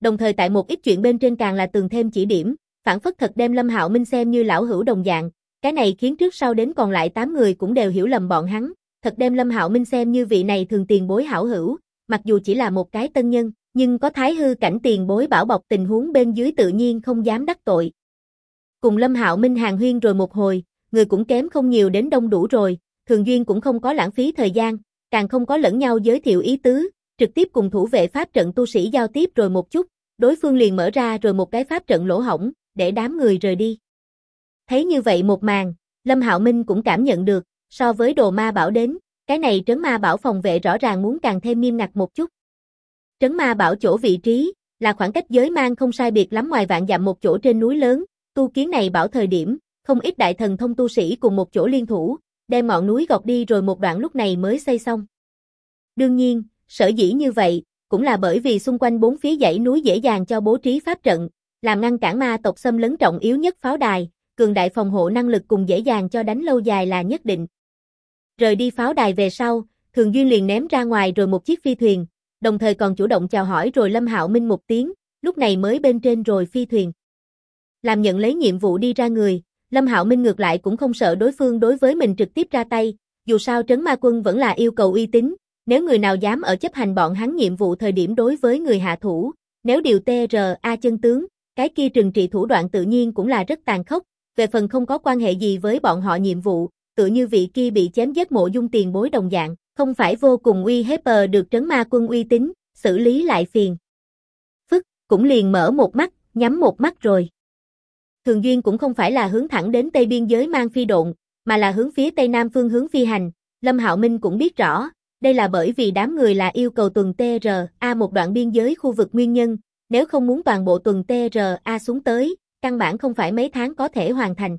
đồng thời tại một ít chuyện bên trên càng là tường thêm chỉ điểm, phản phất thật đem Lâm Hạo Minh xem như lão hữu đồng dạng, cái này khiến trước sau đến còn lại 8 người cũng đều hiểu lầm bọn hắn, thật đem Lâm Hạo Minh xem như vị này thường tiền bối hảo hữu, mặc dù chỉ là một cái tân nhân, nhưng có thái hư cảnh tiền bối bảo bọc tình huống bên dưới tự nhiên không dám đắc tội. Cùng Lâm Hạo Minh hàn huyên rồi một hồi, người cũng kém không nhiều đến đông đủ rồi, Thường Duyên cũng không có lãng phí thời gian, càng không có lẫn nhau giới thiệu ý tứ, trực tiếp cùng thủ vệ pháp trận tu sĩ giao tiếp rồi một chút, đối phương liền mở ra rồi một cái pháp trận lỗ hổng, để đám người rời đi. Thấy như vậy một màn, Lâm Hạo Minh cũng cảm nhận được, so với Đồ Ma Bảo đến, cái này trấn ma bảo phòng vệ rõ ràng muốn càng thêm nghiêm ngặt một chút. Trấn ma bảo chỗ vị trí, là khoảng cách giới mang không sai biệt lắm ngoài vạn dặm một chỗ trên núi lớn, tu kiến này bảo thời điểm, không ít đại thần thông tu sĩ cùng một chỗ liên thủ, đem ngọn núi gọt đi rồi một đoạn lúc này mới xây xong. Đương nhiên, sở dĩ như vậy, cũng là bởi vì xung quanh bốn phía dãy núi dễ dàng cho bố trí pháp trận, làm ngăn cản ma tộc xâm lấn trọng yếu nhất pháo đài, cường đại phòng hộ năng lực cùng dễ dàng cho đánh lâu dài là nhất định. Rời đi pháo đài về sau, Thường Duyên liền ném ra ngoài rồi một chiếc phi thuyền, đồng thời còn chủ động chào hỏi rồi Lâm Hạo Minh một tiếng, lúc này mới bên trên rồi phi thuyền. Làm nhận lấy nhiệm vụ đi ra người, Lâm Hạo Minh ngược lại cũng không sợ đối phương đối với mình trực tiếp ra tay, dù sao trấn ma quân vẫn là yêu cầu uy tín, nếu người nào dám ở chấp hành bọn hắn nhiệm vụ thời điểm đối với người hạ thủ, nếu điều TRA chân tướng, cái kia trừng trị thủ đoạn tự nhiên cũng là rất tàn khốc, về phần không có quan hệ gì với bọn họ nhiệm vụ, tựa như vị kia bị chém giết Mộ Dung tiền bối đồng dạng, không phải vô cùng uy hiếp được trấn ma quân uy tín, xử lý lại phiền. Phức, cũng liền mở một mắt, nhắm một mắt rồi. Thường Duyên cũng không phải là hướng thẳng đến tây biên giới mang phi độn, mà là hướng phía tây nam phương hướng phi hành, Lâm Hạo Minh cũng biết rõ, đây là bởi vì đám người là yêu cầu tuần TRA một đoạn biên giới khu vực nguyên nhân, nếu không muốn toàn bộ tuần TRA xuống tới, căn bản không phải mấy tháng có thể hoàn thành.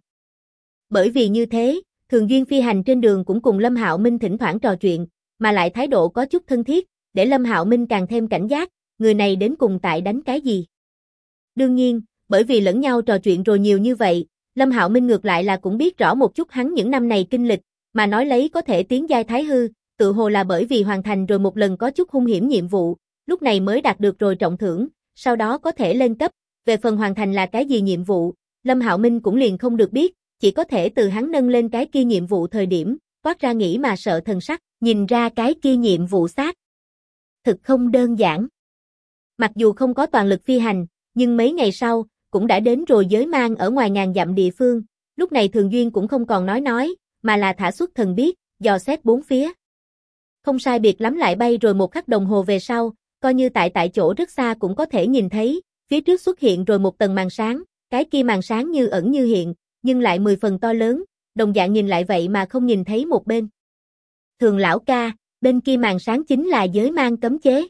Bởi vì như thế, Thường Duyên phi hành trên đường cũng cùng Lâm Hạo Minh thỉnh thoảng trò chuyện, mà lại thái độ có chút thân thiết, để Lâm Hạo Minh càng thêm cảnh giác, người này đến cùng tại đánh cái gì. Đương nhiên, bởi vì lẫn nhau trò chuyện rồi nhiều như vậy, Lâm Hạo Minh ngược lại là cũng biết rõ một chút hắn những năm này kinh lịch, mà nói lấy có thể tiến giai thái hư, tự hồ là bởi vì hoàn thành rồi một lần có chút hung hiểm nhiệm vụ, lúc này mới đạt được rồi trọng thưởng, sau đó có thể lên cấp, về phần hoàn thành là cái gì nhiệm vụ, Lâm Hạo Minh cũng liền không được biết, chỉ có thể từ hắn nâng lên cái kia nhiệm vụ thời điểm, toát ra nghĩ mà sợ thần sắc, nhìn ra cái kia nhiệm vụ xác thực không đơn giản. Mặc dù không có toàn lực phi hành, nhưng mấy ngày sau, cũng đã đến rồi giới mang ở ngoài ngàn dặm địa phương, lúc này Thường Duyên cũng không còn nói, mà là thả xuất thần biết, dò xét bốn phía. Không sai biệt lắm lại bay rồi một khắc đồng hồ về sau, coi như tại chỗ rất xa cũng có thể nhìn thấy, phía trước xuất hiện rồi một tầng màn sáng, cái kia màn sáng như ẩn như hiện, nhưng lại 10 phần to lớn, đồng dạng nhìn lại vậy mà không nhìn thấy một bên. Thường lão ca, bên kia màn sáng chính là giới mang cấm chế.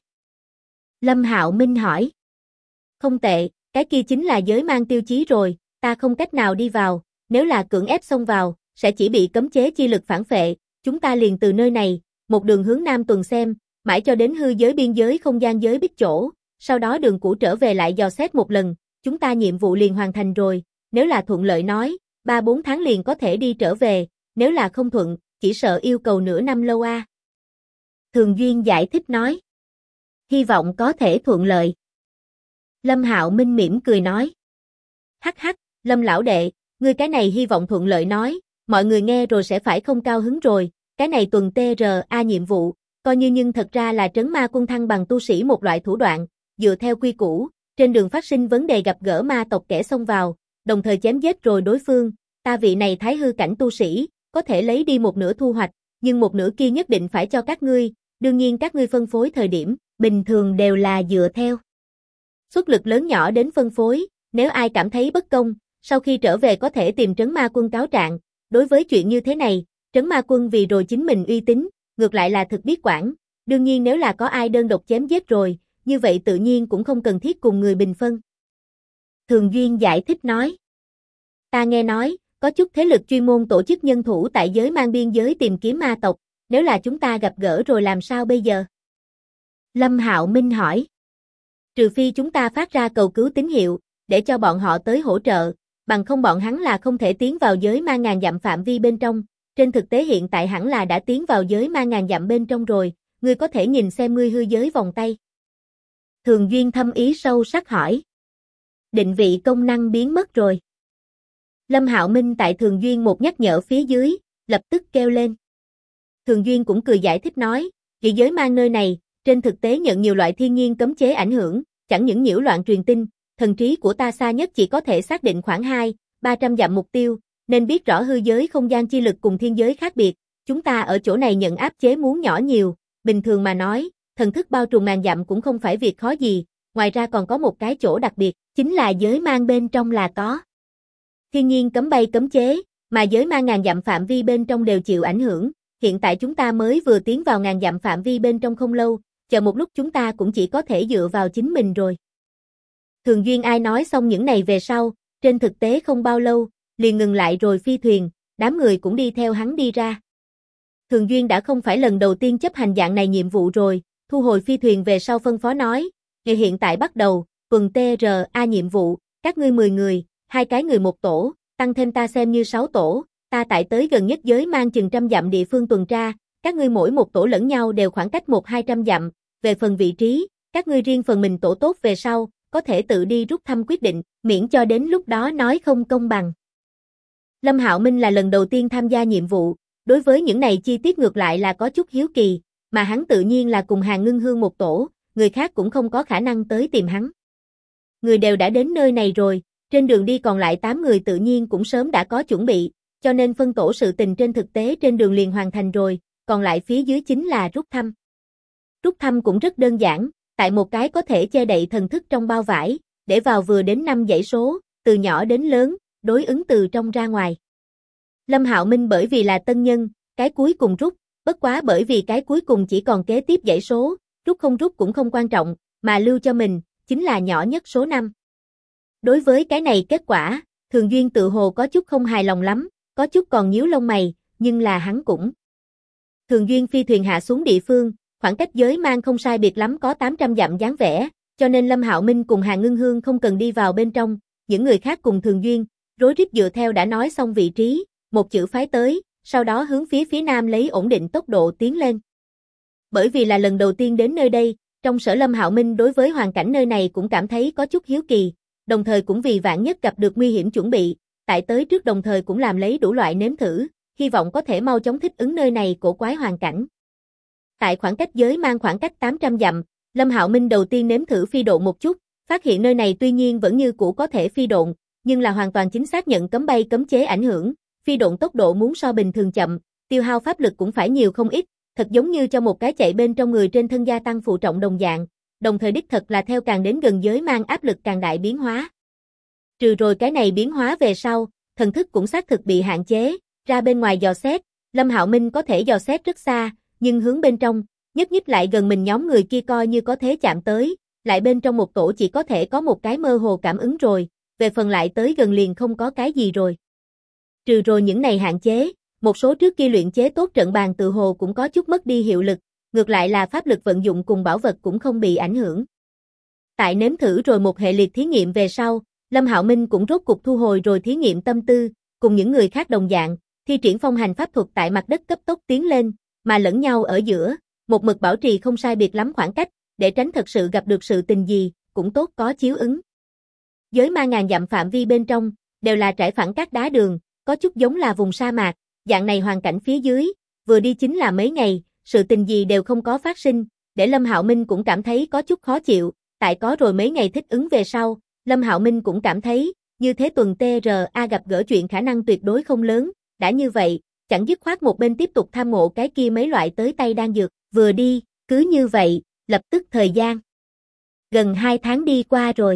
Lâm Hạo Minh hỏi. Không tệ, cái kia chính là giới mang tiêu chí rồi, ta không cách nào đi vào, nếu là cưỡng ép xông vào, sẽ chỉ bị cấm chế chi lực phản phệ, chúng ta liền từ nơi này, một đường hướng nam tuần xem, mãi cho đến hư giới biên giới không gian giới bích chỗ, sau đó đường cũ trở về lại dò xét một lần, chúng ta nhiệm vụ liền hoàn thành rồi, nếu là thuận lợi nói, 3-4 tháng liền có thể đi trở về, nếu là không thuận, chỉ sợ yêu cầu nửa năm lâu a. Thường Duyên giải thích nói. Hy vọng có thể thuận lợi. Lâm Hạo Minh mỉm cười nói. Hắc hắc, Lâm lão đệ, ngươi cái này hy vọng thuận lợi nói, mọi người nghe rồi sẽ phải không cao hứng rồi, cái này tuần TRA nhiệm vụ, coi như nhưng thật ra là trấn ma quân thăng bằng tu sĩ một loại thủ đoạn, dựa theo quy củ, trên đường phát sinh vấn đề gặp gỡ ma tộc kẻ xông vào, đồng thời chém giết rồi đối phương, ta vị này thái hư cảnh tu sĩ, có thể lấy đi một nửa thu hoạch, nhưng một nửa kia nhất định phải cho các ngươi, đương nhiên các ngươi phân phối thời điểm, bình thường đều là dựa theo suất lực lớn nhỏ đến phân phối, nếu ai cảm thấy bất công, sau khi trở về có thể tìm trấn ma quân cáo trạng, đối với chuyện như thế này, trấn ma quân vì rồi chính mình uy tín, ngược lại là thực biết quản, đương nhiên nếu là có ai đơn độc chém giết rồi, như vậy tự nhiên cũng không cần thiết cùng người bình phân. Thường Duyên giải thích nói. Ta nghe nói, có chút thế lực chuyên môn tổ chức nhân thủ tại giới mang biên giới tìm kiếm ma tộc, nếu là chúng ta gặp gỡ rồi làm sao bây giờ? Lâm Hạo Minh hỏi. Trừ phi chúng ta phát ra cầu cứu tín hiệu, để cho bọn họ tới hỗ trợ, bằng không bọn hắn là không thể tiến vào giới mang ngàn dặm phạm vi bên trong, trên thực tế hiện tại hẳn là đã tiến vào giới mang ngàn dặm bên trong rồi, ngươi có thể nhìn xem ngươi hư giới vòng tay. Thường Duyên thâm ý sâu sắc hỏi. Định vị công năng biến mất rồi. Lâm Hạo Minh tại Thường Duyên một nhắc nhở phía dưới, lập tức kêu lên. Thường Duyên cũng cười giải thích nói, địa giới mang nơi này, trên thực tế nhận nhiều loại thiên nhiên cấm chế ảnh hưởng, chẳng những nhiễu loạn truyền tin, thần trí của ta xa nhất chỉ có thể xác định khoảng 200-300 dặm mục tiêu, nên biết rõ hư giới không gian chi lực cùng thiên giới khác biệt, chúng ta ở chỗ này nhận áp chế muốn nhỏ nhiều, bình thường mà nói, thần thức bao trùm ngàn dặm cũng không phải việc khó gì, ngoài ra còn có một cái chỗ đặc biệt, chính là giới mang bên trong là có thiên nhiên cấm bay cấm chế, mà giới mang ngàn dặm phạm vi bên trong đều chịu ảnh hưởng, hiện tại chúng ta mới vừa tiến vào ngàn dặm phạm vi bên trong không lâu, chờ một lúc chúng ta cũng chỉ có thể dựa vào chính mình rồi. Thường Duyên ai nói xong những này về sau, trên thực tế không bao lâu, liền ngừng lại rồi phi thuyền, đám người cũng đi theo hắn đi ra. Thường Duyên đã không phải lần đầu tiên chấp hành dạng này nhiệm vụ rồi, thu hồi phi thuyền về sau phân phó nói, ngày hiện tại bắt đầu, tuần TRA nhiệm vụ, các ngươi 10 người, 2 cái người một tổ, tăng thêm ta xem như 6 tổ, ta tại tới gần nhất giới mang chừng 100 dặm địa phương tuần tra, các ngươi mỗi một tổ lẫn nhau đều khoảng cách 100-200 dặm, về phần vị trí, các ngươi riêng phần mình tổ tốt về sau, có thể tự đi rút thăm quyết định, miễn cho đến lúc đó nói không công bằng. Lâm Hạo Minh là lần đầu tiên tham gia nhiệm vụ, đối với những này chi tiết ngược lại là có chút hiếu kỳ, mà hắn tự nhiên là cùng Hàn Ngưng Hương một tổ, người khác cũng không có khả năng tới tìm hắn. Người đều đã đến nơi này rồi, trên đường đi còn lại 8 người tự nhiên cũng sớm đã có chuẩn bị, cho nên phân tổ sự tình trên thực tế trên đường liền hoàn thành rồi, còn lại phía dưới chính là rút thăm. Rút thăm cũng rất đơn giản, tại một cái có thể che đậy thần thức trong bao vải, để vào vừa đến 5 dãy số, từ nhỏ đến lớn, đối ứng từ trong ra ngoài. Lâm Hạo Minh bởi vì là tân nhân, cái cuối cùng rút, bất quá bởi vì cái cuối cùng chỉ còn kế tiếp dãy số, rút không rút cũng không quan trọng, mà lưu cho mình, chính là nhỏ nhất số 5. Đối với cái này kết quả, Thường Duyên tự hồ có chút không hài lòng lắm, có chút còn nhíu lông mày, nhưng là hắn cũng. Thường Duyên phi thuyền hạ xuống địa phương, khoảng cách giới mang không sai biệt lắm có 800 dặm dáng vẻ, cho nên Lâm Hạo Minh cùng Hàn Ngưng Hương không cần đi vào bên trong, những người khác cùng Thường Duyên, rối rít dựa theo đã nói xong vị trí, một chữ phái tới, sau đó hướng phía nam lấy ổn định tốc độ tiến lên. Bởi vì là lần đầu tiên đến nơi đây, trong sở Lâm Hạo Minh đối với hoàn cảnh nơi này cũng cảm thấy có chút hiếu kỳ, đồng thời cũng vì vạn nhất gặp được nguy hiểm chuẩn bị, tại tới trước đồng thời cũng làm lấy đủ loại nếm thử, hy vọng có thể mau chóng thích ứng nơi này cổ quái hoàn cảnh. Tại khoảng cách giới mang khoảng cách 800 dặm, Lâm Hạo Minh đầu tiên nếm thử phi độn một chút, phát hiện nơi này tuy nhiên vẫn như cũ có thể phi độn, nhưng là hoàn toàn chính xác nhận cấm bay cấm chế ảnh hưởng, phi độn tốc độ muốn so bình thường chậm, tiêu hao pháp lực cũng phải nhiều không ít, thật giống như cho một cái chạy bên trong người trên thân gia tăng phụ trọng đồng dạng, đồng thời đích thật là theo càng đến gần giới mang áp lực càng đại biến hóa. Trừ rồi cái này biến hóa về sau, thần thức cũng xác thực bị hạn chế, ra bên ngoài dò xét, Lâm Hạo Minh có thể dò xét rất xa, nhưng hướng bên trong, nhất nhích lại gần mình nhóm người kia coi như có thể chạm tới, lại bên trong một tổ chỉ có thể có một cái mơ hồ cảm ứng rồi, về phần lại tới gần liền không có cái gì rồi. Trừ rồi những này hạn chế, một số trước kia luyện chế tốt trận bàn tự hồ cũng có chút mất đi hiệu lực, ngược lại là pháp lực vận dụng cùng bảo vật cũng không bị ảnh hưởng. Tại nếm thử rồi một hệ liệt thí nghiệm về sau, Lâm Hạo Minh cũng rốt cục thu hồi rồi thí nghiệm tâm tư, cùng những người khác đồng dạng, thi triển phong hành pháp thuật tại mặt đất cấp tốc tiến lên, mà lẫn nhau ở giữa, một mực bảo trì không sai biệt lắm khoảng cách, để tránh thật sự gặp được sự tình gì, cũng tốt có chiếu ứng. Giới ma ngàn dặm phạm vi bên trong, đều là trải phẳng các đá đường, có chút giống là vùng sa mạc, dạng này hoàn cảnh phía dưới, vừa đi chính là mấy ngày, sự tình gì đều không có phát sinh, để Lâm Hạo Minh cũng cảm thấy có chút khó chịu, tại có rồi mấy ngày thích ứng về sau, Lâm Hạo Minh cũng cảm thấy, như thế tuần TRA gặp gỡ chuyện khả năng tuyệt đối không lớn, đã như vậy, chẳng dứt khoát một bên tiếp tục tham ngộ cái kia mấy loại tới tay đan dược, vừa đi, cứ như vậy, lập tức thời gian. Gần 2 tháng đi qua rồi.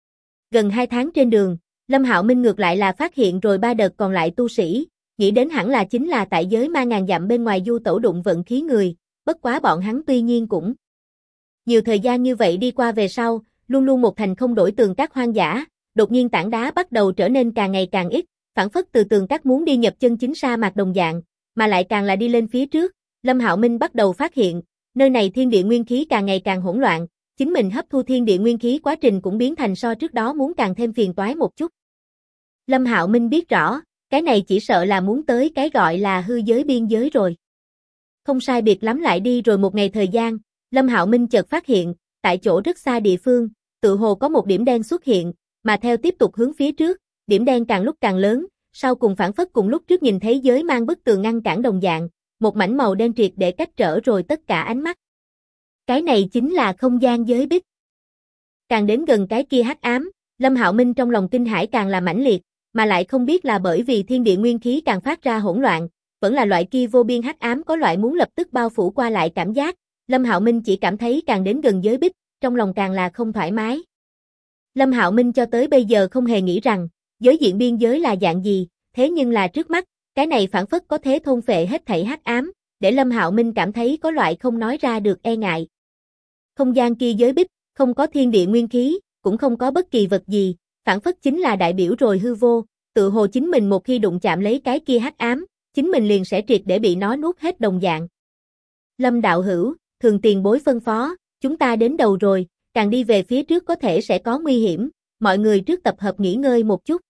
Gần 2 tháng trên đường, Lâm Hạo Minh ngược lại là phát hiện rồi 3 đợt còn lại tu sĩ, nghĩ đến hẳn là chính là tại giới ma ngàn dặm bên ngoài du tẩu đụng vận khí người, bất quá bọn hắn tuy nhiên cũng. Nhiều thời gian như vậy đi qua về sau, luôn luôn một thành không đổi tường các hoang dã, đột nhiên tảng đá bắt đầu trở nên càng ngày càng ít, phản phất từ tường các muốn đi nhập chân chính sa mạc đồng dạng, mà lại càng là đi lên phía trước, Lâm Hạo Minh bắt đầu phát hiện, nơi này thiên địa nguyên khí càng ngày càng hỗn loạn, chính mình hấp thu thiên địa nguyên khí quá trình cũng biến thành so trước đó muốn càng thêm phiền toái một chút. Lâm Hạo Minh biết rõ, cái này chỉ sợ là muốn tới cái gọi là hư giới biên giới rồi. Không sai biệt lắm lại đi rồi một ngày thời gian, Lâm Hạo Minh chợt phát hiện, tại chỗ rất xa địa phương, tự hồ có một điểm đen xuất hiện, mà theo tiếp tục hướng phía trước, điểm đen càng lúc càng lớn, sau cùng phản phất cùng lúc trước nhìn thấy giới mang bức tường ngăn cản đồng dạng, một mảnh màu đen triệt để cách trở rồi tất cả ánh mắt. Cái này chính là không gian giới bích. Càng đến gần cái kia hắc ám, Lâm Hạo Minh trong lòng kinh hãi càng là mãnh liệt, mà lại không biết là bởi vì thiên địa nguyên khí càng phát ra hỗn loạn, vẫn là loại kia vô biên hắc ám có loại muốn lập tức bao phủ qua lại cảm giác, Lâm Hạo Minh chỉ cảm thấy càng đến gần giới bích, trong lòng càng là không thoải mái. Lâm Hạo Minh cho tới bây giờ không hề nghĩ rằng, giới diện biên giới là dạng gì, thế nhưng là trước mắt, cái này phản phất có thế thôn phệ hết thảy hắc ám, để Lâm Hạo Minh cảm thấy có loại không nói ra được e ngại. Không gian kia giới bích, không có thiên địa nguyên khí, cũng không có bất kỳ vật gì, phản phất chính là đại biểu rồi hư vô, tự hồ chính mình một khi đụng chạm lấy cái kia hắc ám, chính mình liền sẽ triệt để bị nó nuốt hết đồng dạng. Lâm đạo hữu, thường tiền bối phân phó, chúng ta đến đầu rồi, càng đi về phía trước có thể sẽ có nguy hiểm, mọi người trước tập hợp nghỉ ngơi một chút.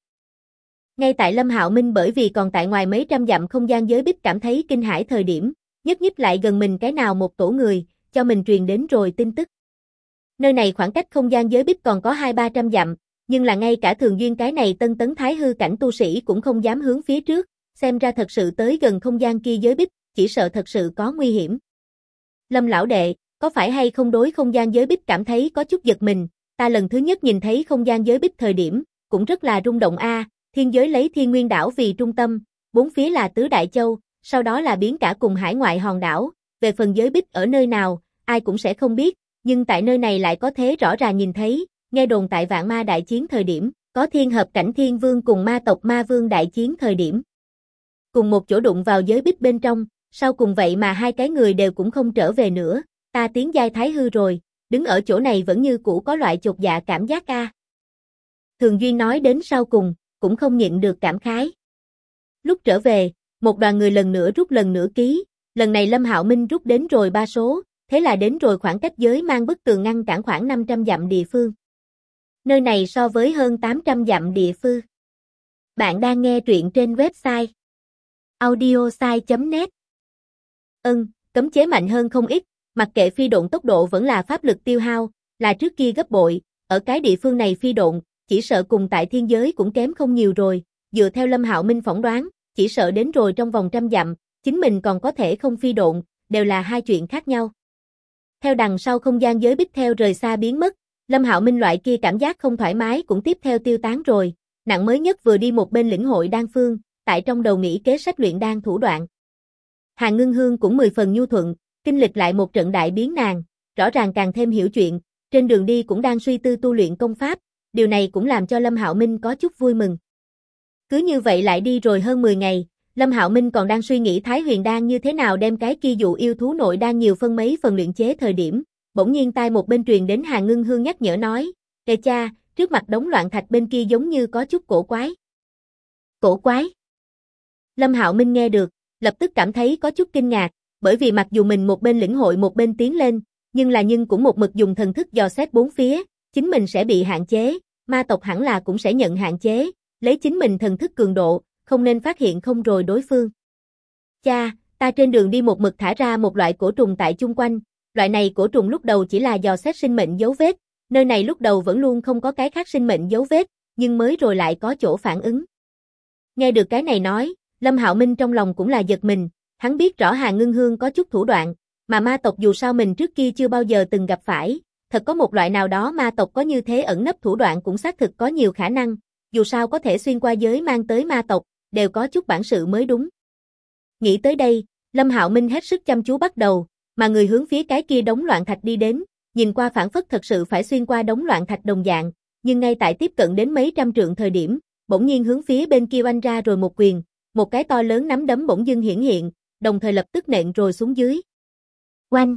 Ngay tại Lâm Hạo Minh bởi vì còn tại ngoài mấy trăm dặm không gian giới bích cảm thấy kinh hãi thời điểm, nhích lại gần mình cái nào một tổ người, cho mình truyền đến rồi tin tức. Nơi này khoảng cách không gian giới bích còn có 200-300 dặm, nhưng là ngay cả Thường Duyên cái này tân tấn thái hư cảnh tu sĩ cũng không dám hướng phía trước, xem ra thật sự tới gần không gian kia giới bích, chỉ sợ thật sự có nguy hiểm. Lâm lão đệ, có phải hay không đối không gian giới bích cảm thấy có chút giật mình, ta lần thứ nhất nhìn thấy không gian giới bích thời điểm, cũng rất là rung động a, thiên giới lấy Thiên Nguyên đảo vì trung tâm, bốn phía là tứ đại châu, sau đó là biến cả cùng hải ngoại hòn đảo, về phần giới bích ở nơi nào, ai cũng sẽ không biết, nhưng tại nơi này lại có thế rõ ràng nhìn thấy, nghe đồn tại Vạn Ma đại chiến thời điểm, có thiên hợp cảnh thiên vương cùng ma tộc ma vương đại chiến thời điểm. Cùng một chỗ đụng vào giới bích bên trong, sau cùng vậy mà hai cái người đều cũng không trở về nữa, ta tiến giai thái hư rồi, đứng ở chỗ này vẫn như cũ có loại chột dạ cảm giác a. Thường Duyên nói đến sau cùng, cũng không nhịn được cảm khái. Lúc trở về, một đoàn người lần nữa ký, lần này Lâm Hạo Minh rút đến rồi 3 số, thế là đến rồi khoảng cách giới mang bức tường ngăn cản khoảng 500 dặm địa phương. Nơi này so với hơn 800 dặm địa phương. Bạn đang nghe truyện trên website audiosai.net. Cấm chế mạnh hơn không ít, mặc kệ phi độn tốc độ vẫn là pháp lực tiêu hao, là trước kia gấp bội, ở cái địa phương này phi độn, chỉ sợ cùng tại thiên giới cũng kém không nhiều rồi, dựa theo Lâm Hạo Minh phỏng đoán, chỉ sợ đến rồi trong vòng 100 dặm, chính mình còn có thể không phi độn, đều là hai chuyện khác nhau. Theo đằng sau không gian giới bích theo rời xa biến mất, Lâm Hạo Minh loại kia cảm giác không thoải mái cũng tiếp theo tiêu tán rồi, nặng mới nhất vừa đi một bên lĩnh hội đan phương, tại trong đầu nghĩ kế sách luyện đan thủ đoạn. Hàn Ngưng Hương cũng 10 phần nhu thuận, kinh lịch lại một trận đại biến nàng, rõ ràng càng thêm hiểu chuyện, trên đường đi cũng đang suy tư tu luyện công pháp, điều này cũng làm cho Lâm Hạo Minh có chút vui mừng. Cứ như vậy lại đi rồi hơn 10 ngày, Lâm Hạo Minh còn đang suy nghĩ Thái Huyền đan như thế nào đem cái kia dụ yêu thú nội đan nhiều phân mấy phần luyện chế thời điểm, bỗng nhiên tai một bên truyền đến Hàn Ngưng Hương nhắc nhở nói, "Kề cha, trước mặt đống loạn thạch bên kia giống như có chút cổ quái." Cổ quái? Lâm Hạo Minh nghe được, lập tức cảm thấy có chút kinh ngạc, bởi vì mặc dù mình một bên lĩnh hội một bên tiến lên, nhưng cũng một mực dùng thần thức dò xét bốn phía, chính mình sẽ bị hạn chế, ma tộc hẳn là cũng sẽ nhận hạn chế, lấy chính mình thần thức cường độ, không nên phát hiện không rồi đối phương. Cha, ta trên đường đi một mực thả ra một loại cổ trùng tại chung quanh, loại này cổ trùng lúc đầu chỉ là dò xét sinh mệnh dấu vết, nơi này lúc đầu vẫn luôn không có cái khác sinh mệnh dấu vết, nhưng mới rồi lại có chỗ phản ứng. Nghe được cái này nói, Lâm Hạo Minh trong lòng cũng là giật mình, hắn biết rõ Hàn Ngưng Hương có chút thủ đoạn, mà ma tộc dù sao mình trước kia chưa bao giờ từng gặp phải, thật có một loại nào đó ma tộc có như thế ẩn nấp thủ đoạn cũng xác thực có nhiều khả năng, dù sao có thể xuyên qua giới mang tới ma tộc, đều có chút bản sự mới đúng. Nghĩ tới đây, Lâm Hạo Minh hết sức chăm chú bắt đầu, mà người hướng phía cái kia đống loạn thạch đi đến, nhìn qua phản phất thật sự phải xuyên qua đống loạn thạch đồng dạng, nhưng ngay tại tiếp cận đến mấy trăm trượng thời điểm, bỗng nhiên hướng phía bên kia oanh ra rồi một quyền, một cái to lớn nắm đấm bỗng dưng hiển hiện, đồng thời lập tức nện rồi xuống dưới. Oanh!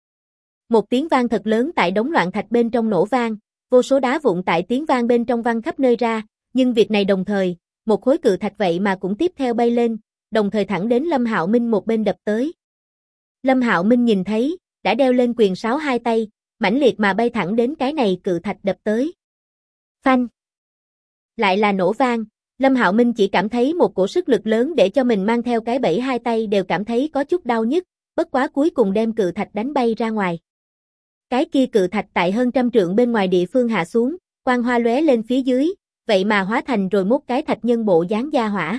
Một tiếng vang thật lớn tại đống loạn thạch bên trong nổ vang, vô số đá vụn tại tiếng vang bên trong văng khắp nơi ra, nhưng việc này đồng thời, một khối cự thạch vậy mà cũng tiếp theo bay lên, đồng thời thẳng đến Lâm Hạo Minh một bên đập tới. Lâm Hạo Minh nhìn thấy, đã đeo lên quyền sáo hai tay, mãnh liệt mà bay thẳng đến cái này cự thạch đập tới. Phanh! Lại là nổ vang, Lâm Hạo Minh chỉ cảm thấy một cổ sức lực lớn để cho mình mang theo cái bẫy hai tay đều cảm thấy có chút đau nhức, bất quá cuối cùng đem cự thạch đánh bay ra ngoài. Cái kia cự thạch tại hơn 100 trượng bên ngoài địa phương hạ xuống, quang hoa lóe lên phía dưới, vậy mà hóa thành rồi một cái thạch nhân bộ dáng gia hỏa.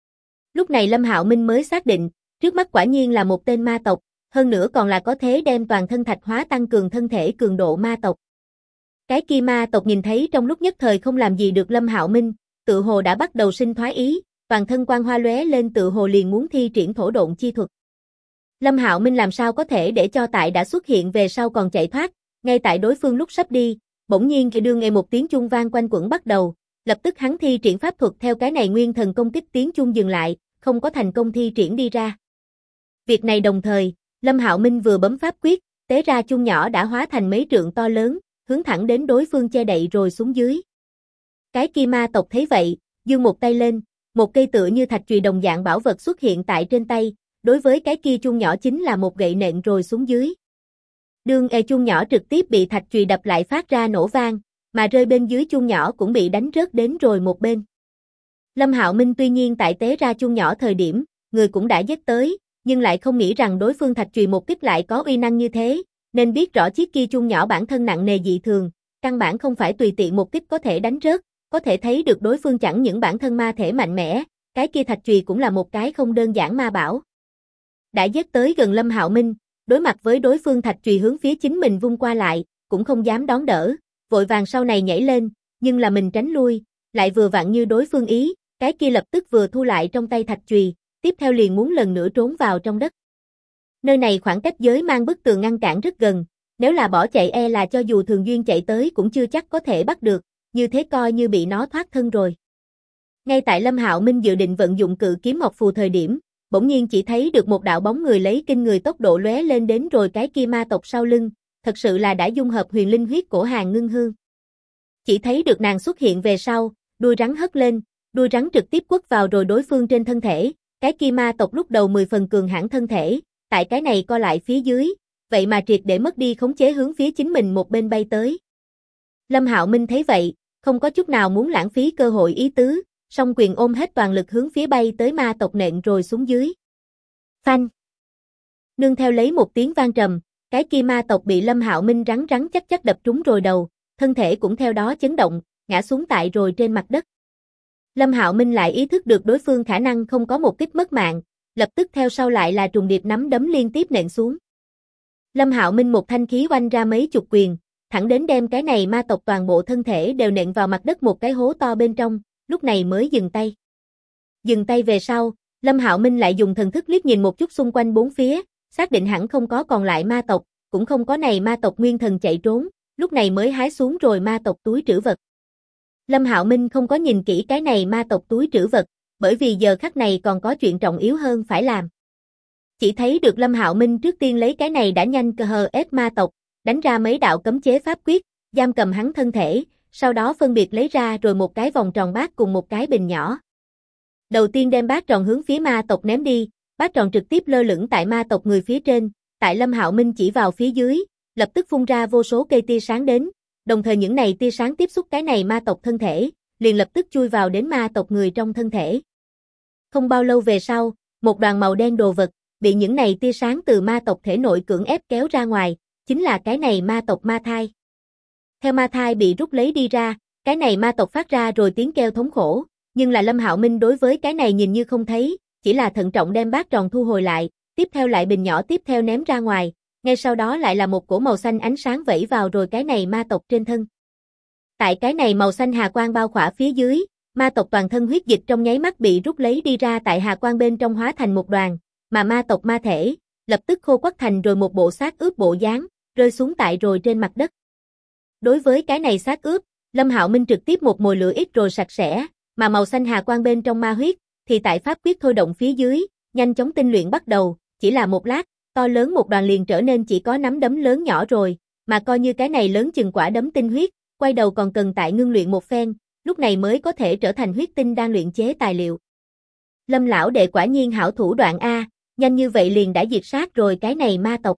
Lúc này Lâm Hạo Minh mới xác định, trước mắt quả nhiên là một tên ma tộc, hơn nữa còn là có thế đem toàn thân thạch hóa tăng cường thân thể cường độ ma tộc. Cái kia ma tộc nhìn thấy trong lúc nhất thời không làm gì được Lâm Hạo Minh, tự hồ đã bắt đầu sinh thoái ý, toàn thân quang hoa lóe lên tự hồ liền muốn thi triển thổ độn chi thuật. Lâm Hạo Minh làm sao có thể để cho tại đã xuất hiện về sau còn chạy thoát, ngay tại đối phương lúc sắp đi, bỗng nhiên khi đương nghe một tiếng chuông vang quanh quẩn bắt đầu, lập tức hắn thi triển pháp thuật theo cái này nguyên thần công kích tiếng chuông dừng lại, không có thành công thi triển đi ra. Việc này đồng thời, Lâm Hạo Minh vừa bấm pháp quyết, tế ra chuông nhỏ đã hóa thành mấy trượng to lớn, hướng thẳng đến đối phương che đậy rồi xuống dưới. Cái kia ma tộc thấy vậy, giương một tay lên, một cây tựa như thạch chùy đồng dạng bảo vật xuất hiện tại trên tay, đối với cái kia chuông nhỏ chính là một gậy nện rồi xuống dưới. Đương chuông nhỏ trực tiếp bị thạch chùy đập lại phát ra nổ vang, mà rơi bên dưới chuông nhỏ cũng bị đánh rớt đến rồi một bên. Lâm Hạo Minh tuy nhiên tại tế ra chuông nhỏ thời điểm, người cũng đã giết tới, nhưng lại không nghĩ rằng đối phương thạch chùy một kích lại có uy năng như thế, nên biết rõ chiếc kia chuông nhỏ bản thân nặng nề dị thường, căn bản không phải tùy tiện một kích có thể đánh rớt, có thể thấy được đối phương chẳng những bản thân ma thể mạnh mẽ, cái kia thạch chùy cũng là một cái không đơn giản ma bảo. Đã giết tới gần Lâm Hạo Minh, đối mặt với đối phương thạch chùy hướng phía chính mình vung qua lại, cũng không dám đón đỡ, vội vàng sau này nhảy lên, nhưng là mình tránh lui, lại vừa vặn như đối phương ý, cái kia lập tức vừa thu lại trong tay thạch chùy, tiếp theo liền muốn lần nữa trốn vào trong đất. Nơi này khoảng cách giới mang bức tường ngăn cản rất gần, nếu là bỏ chạy e là cho dù thường duyên chạy tới cũng chưa chắc có thể bắt được, như thế coi như bị nó thoát thân rồi. Ngay tại Lâm Hạo Minh dự định vận dụng cự kiếm ngọc phù thời điểm, bỗng nhiên chỉ thấy được một đạo bóng người lấy kinh người tốc độ lóe lên đến rồi cái kia ma tộc sau lưng, thật sự là đã dung hợp huyền linh huyết của Hàn Ngưng Hương. Chỉ thấy được nàng xuất hiện về sau, đuôi rắn hất lên, đuôi rắn trực tiếp quất vào rồi đối phương trên thân thể, cái kia ma tộc lúc đầu 10 phần cường hãn thân thể, tại cái này co lại phía dưới, vậy mà triệt để mất đi khống chế hướng phía chính mình một bên bay tới. Lâm Hạo Minh thấy vậy, không có chút nào muốn lãng phí cơ hội ý tứ, song quyền ôm hết toàn lực hướng phía bay tới ma tộc nện rồi xuống dưới. Phanh! Nương theo lấy một tiếng vang trầm, cái kia ma tộc bị Lâm Hạo Minh rắn rắn chắc chắc đập trúng rồi đầu, thân thể cũng theo đó chấn động, ngã xuống tại rồi trên mặt đất. Lâm Hạo Minh lại ý thức được đối phương khả năng không có một kích mất mạng, lập tức theo sau lại là trùng điệp nắm đấm liên tiếp nện xuống. Lâm Hạo Minh một thanh khí oanh ra mấy chục quyền, thẳng đến đem cái này ma tộc toàn bộ thân thể đều nện vào mặt đất một cái hố to bên trong, lúc này mới dừng tay. Dừng tay về sau, Lâm Hạo Minh lại dùng thần thức liếc nhìn một chút xung quanh bốn phía, xác định hẳn không có còn lại ma tộc, cũng không có này ma tộc nguyên thần chạy trốn, lúc này mới hái xuống rồi ma tộc túi trữ vật. Lâm Hạo Minh không có nhìn kỹ cái này ma tộc túi trữ vật, bởi vì giờ khắc này còn có chuyện trọng yếu hơn phải làm. Chỉ thấy được Lâm Hạo Minh trước tiên lấy cái này đã nhanh cơ hờ ép ma tộc, đánh ra mấy đạo cấm chế pháp quyết, giam cầm hắn thân thể, sau đó phân biệt lấy ra rồi một cái vòng tròn bát cùng một cái bình nhỏ. Đầu tiên đem bát tròn hướng phía ma tộc ném đi, bát tròn trực tiếp lơ lửng tại ma tộc người phía trên, tại Lâm Hạo Minh chỉ vào phía dưới, lập tức phun ra vô số cây tia sáng đến, đồng thời những này tia sáng tiếp xúc cái này ma tộc thân thể, liền lập tức chui vào đến ma tộc người trong thân thể. Không bao lâu về sau, một đoàn màu đen đồ vật, bị những này tia sáng từ ma tộc thể nội cưỡng ép kéo ra ngoài, chính là cái này ma tộc ma thai. Theo ma thai bị rút lấy đi ra, cái này ma tộc phát ra rồi tiếng kêu thống khổ, nhưng là Lâm Hạo Minh đối với cái này nhìn như không thấy, chỉ là thận trọng đem bát tròn thu hồi lại, tiếp theo lại bình nhỏ tiếp theo ném ra ngoài, ngay sau đó lại là một cổ màu xanh ánh sáng vẩy vào rồi cái này ma tộc trên thân. Tại cái này màu xanh hà quang bao khỏa phía dưới, ma tộc toàn thân huyết dịch trong nháy mắt bị rút lấy đi ra tại hà quang bên trong hóa thành một đoàn, mà ma tộc ma thể, lập tức khô quắt thành rồi một bộ xác ướp bộ dáng, rơi xuống tại rồi trên mặt đất. Đối với cái này xác ướp, Lâm Hạo Minh trực tiếp một mồi lửa ít rồi sạch sẽ, mà màu xanh hà quang bên trong ma huyết, thì tại pháp quyết thôi động phía dưới, nhanh chóng tinh luyện bắt đầu, chỉ là một lát, to lớn một đoàn liền trở nên chỉ có nắm đấm lớn nhỏ rồi, mà coi như cái này lớn chừng quả đấm tinh huyết, quay đầu còn cần tại ngưng luyện một phen, lúc này mới có thể trở thành huyết tinh đang luyện chế tài liệu. Lâm lão đệ quả nhiên hảo thủ đoạn A, nhanh như vậy liền đã diệt sát rồi cái này ma tộc.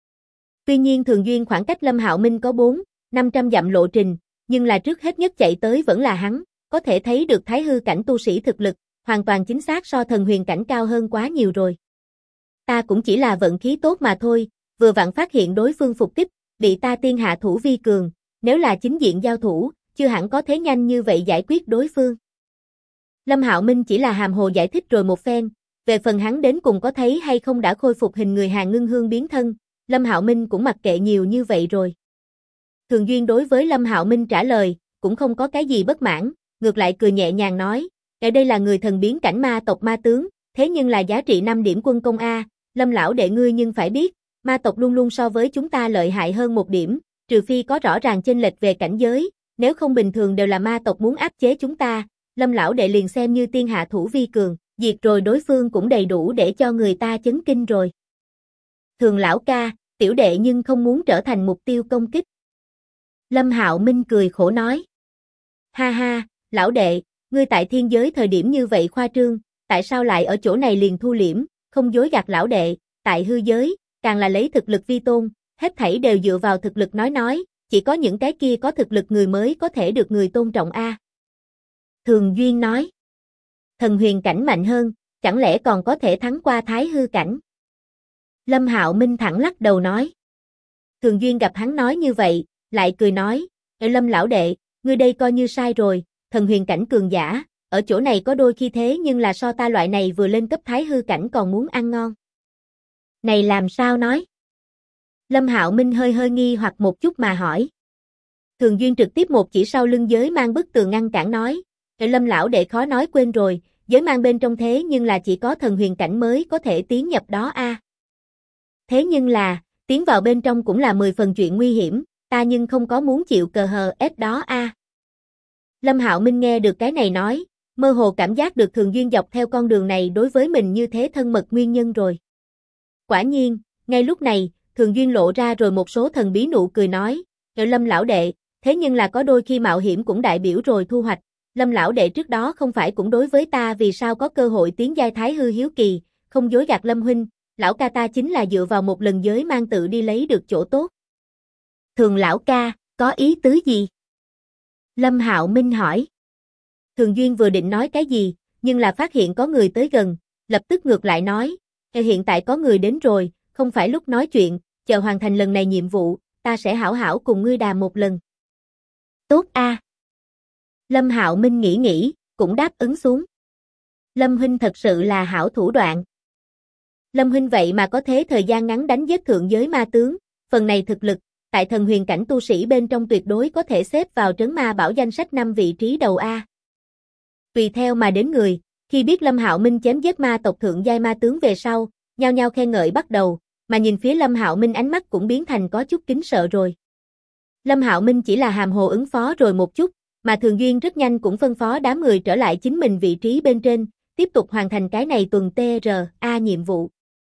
Tuy nhiên thường duyên khoảng cách Lâm Hạo Minh có 400-500 dặm lộ trình, nhưng là trước hết nhất chạy tới vẫn là hắn, có thể thấy được thái hư cảnh tu sĩ thực lực, hoàn toàn chính xác so thần huyền cảnh cao hơn quá nhiều rồi. Ta cũng chỉ là vận khí tốt mà thôi, vừa vặn phát hiện đối phương phục kích, bị ta tiên hạ thủ vi cường, nếu là chính diện giao thủ, chưa hẳn có thế nhanh như vậy giải quyết đối phương. Lâm Hạo Minh chỉ là hàm hồ giải thích rồi một phen, về phần hắn đến cùng có thấy hay không đã khôi phục hình người Hàn Ngưng Hương biến thân, Lâm Hạo Minh cũng mặc kệ nhiều như vậy rồi. Thường Duyên đối với Lâm Hạo Minh trả lời, cũng không có cái gì bất mãn, ngược lại cười nhẹ nhàng nói, "Ở đây là người thần biến cảnh ma tộc ma tướng, thế nhưng là giá trị 5 điểm quân công a, Lâm lão đệ ngươi nhưng phải biết, ma tộc luôn luôn so với chúng ta lợi hại hơn một điểm, trừ phi có rõ ràng chênh lệch về cảnh giới, nếu không bình thường đều là ma tộc muốn áp chế chúng ta, Lâm lão đệ liền xem như tiên hạ thủ vi cường, diệt rồi đối phương cũng đầy đủ để cho người ta chấn kinh rồi." "Thường lão ca, tiểu đệ nhưng không muốn trở thành mục tiêu công kích." Lâm Hạo Minh cười khổ nói. "Ha ha, lão đệ, ngươi tại thiên giới thời điểm như vậy khoa trương, tại sao lại ở chỗ này liền thu liễm, không dối gạt lão đệ, tại hư giới, càng là lấy thực lực vi tôn, hết thảy đều dựa vào thực lực nói, chỉ có những cái kia có thực lực người mới có thể được người tôn trọng a." Thường Duyên nói. "Thần huyền cảnh mạnh hơn, chẳng lẽ còn có thể thắng qua thái hư cảnh?" Lâm Hạo Minh thẳng lắc đầu nói. Thường Duyên gặp hắn nói như vậy, lại cười nói, "Lâm lão đệ, ngươi đây coi như sai rồi, thần huyền cảnh cường giả, ở chỗ này có đôi khi thế nhưng là so ta loại này vừa lên cấp thái hư cảnh còn muốn ăn ngon." "Này làm sao nói?" Lâm Hạo Minh hơi hơi nghi hoặc một chút mà hỏi. Thường Duyên trực tiếp một chỉ sau lưng giới mang bức tường ngăn cản nói, "Lâm lão đệ khó nói quên rồi, giới mang bên trong thế nhưng là chỉ có thần huyền cảnh mới có thể tiến nhập đó a. Thế nhưng là, tiến vào bên trong cũng là 10 phần chuyện nguy hiểm, ta nhưng không có muốn chịu cờ hờ ép đó a." Lâm Hạo Minh nghe được cái này nói, mơ hồ cảm giác được Thường Duyên dọc theo con đường này đối với mình như thế thân mật nguyên nhân rồi. Quả nhiên, ngay lúc này, Thường Duyên lộ ra rồi một số thần bí nụ cười nói, "Lâm lão đệ, thế nhưng là có đôi khi mạo hiểm cũng đại biểu rồi thu hoạch, Lâm lão đệ trước đó không phải cũng đối với ta vì sao có cơ hội tiến giai thái hư hiếu kỳ, không dối gạt Lâm huynh, lão ca ta chính là dựa vào một lần giới mang tự đi lấy được chỗ tốt." "Thường lão ca, có ý tứ gì?" Lâm Hạo Minh hỏi. Thường Duyên vừa định nói cái gì, nhưng là phát hiện có người tới gần, lập tức ngược lại nói, "Hiện tại có người đến rồi, không phải lúc nói chuyện, chờ hoàn thành lần này nhiệm vụ, ta sẽ hảo hảo cùng ngươi đàm một lần." "Tốt a." Lâm Hạo Minh nghĩ, cũng đáp ứng xuống. Lâm huynh thật sự là hảo thủ đoạn. Lâm huynh vậy mà có thế thời gian ngắn đánh giết thượng giới ma tướng, phần này thực lực, tại thần huyền cảnh tu sĩ bên trong tuyệt đối có thể xếp vào trấn ma bảo danh sách 5 vị trí đầu a. Tùy theo mà đến người, khi biết Lâm Hạo Minh chém giết ma tộc thượng giai ma tướng về sau, nhao nhao khen ngợi bắt đầu, mà nhìn phía Lâm Hạo Minh ánh mắt cũng biến thành có chút kính sợ rồi. Lâm Hạo Minh chỉ là hàm hồ ứng phó rồi một chút, mà Thường Duyên rất nhanh cũng phân phó đám người trở lại chính mình vị trí bên trên, tiếp tục hoàn thành cái này tuần TRA nhiệm vụ.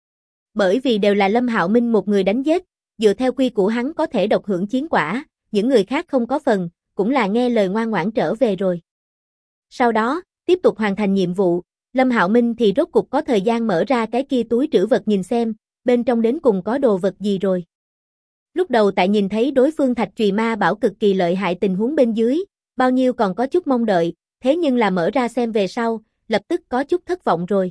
Bởi vì đều là Lâm Hạo Minh một người đánh giết, dựa theo quy củ hắn có thể độc hưởng chiến quả, những người khác không có phần, cũng là nghe lời ngoan ngoãn trở về rồi. Sau đó, tiếp tục hoàn thành nhiệm vụ, Lâm Hạo Minh thì rốt cục có thời gian mở ra cái kia túi trữ vật nhìn xem, bên trong đến cùng có đồ vật gì rồi. Lúc đầu tại nhìn thấy đối phương thạch trùy ma bảo cực kỳ lợi hại tình huống bên dưới, bao nhiêu còn có chút mong đợi, thế nhưng là mở ra xem về sau, lập tức có chút thất vọng rồi.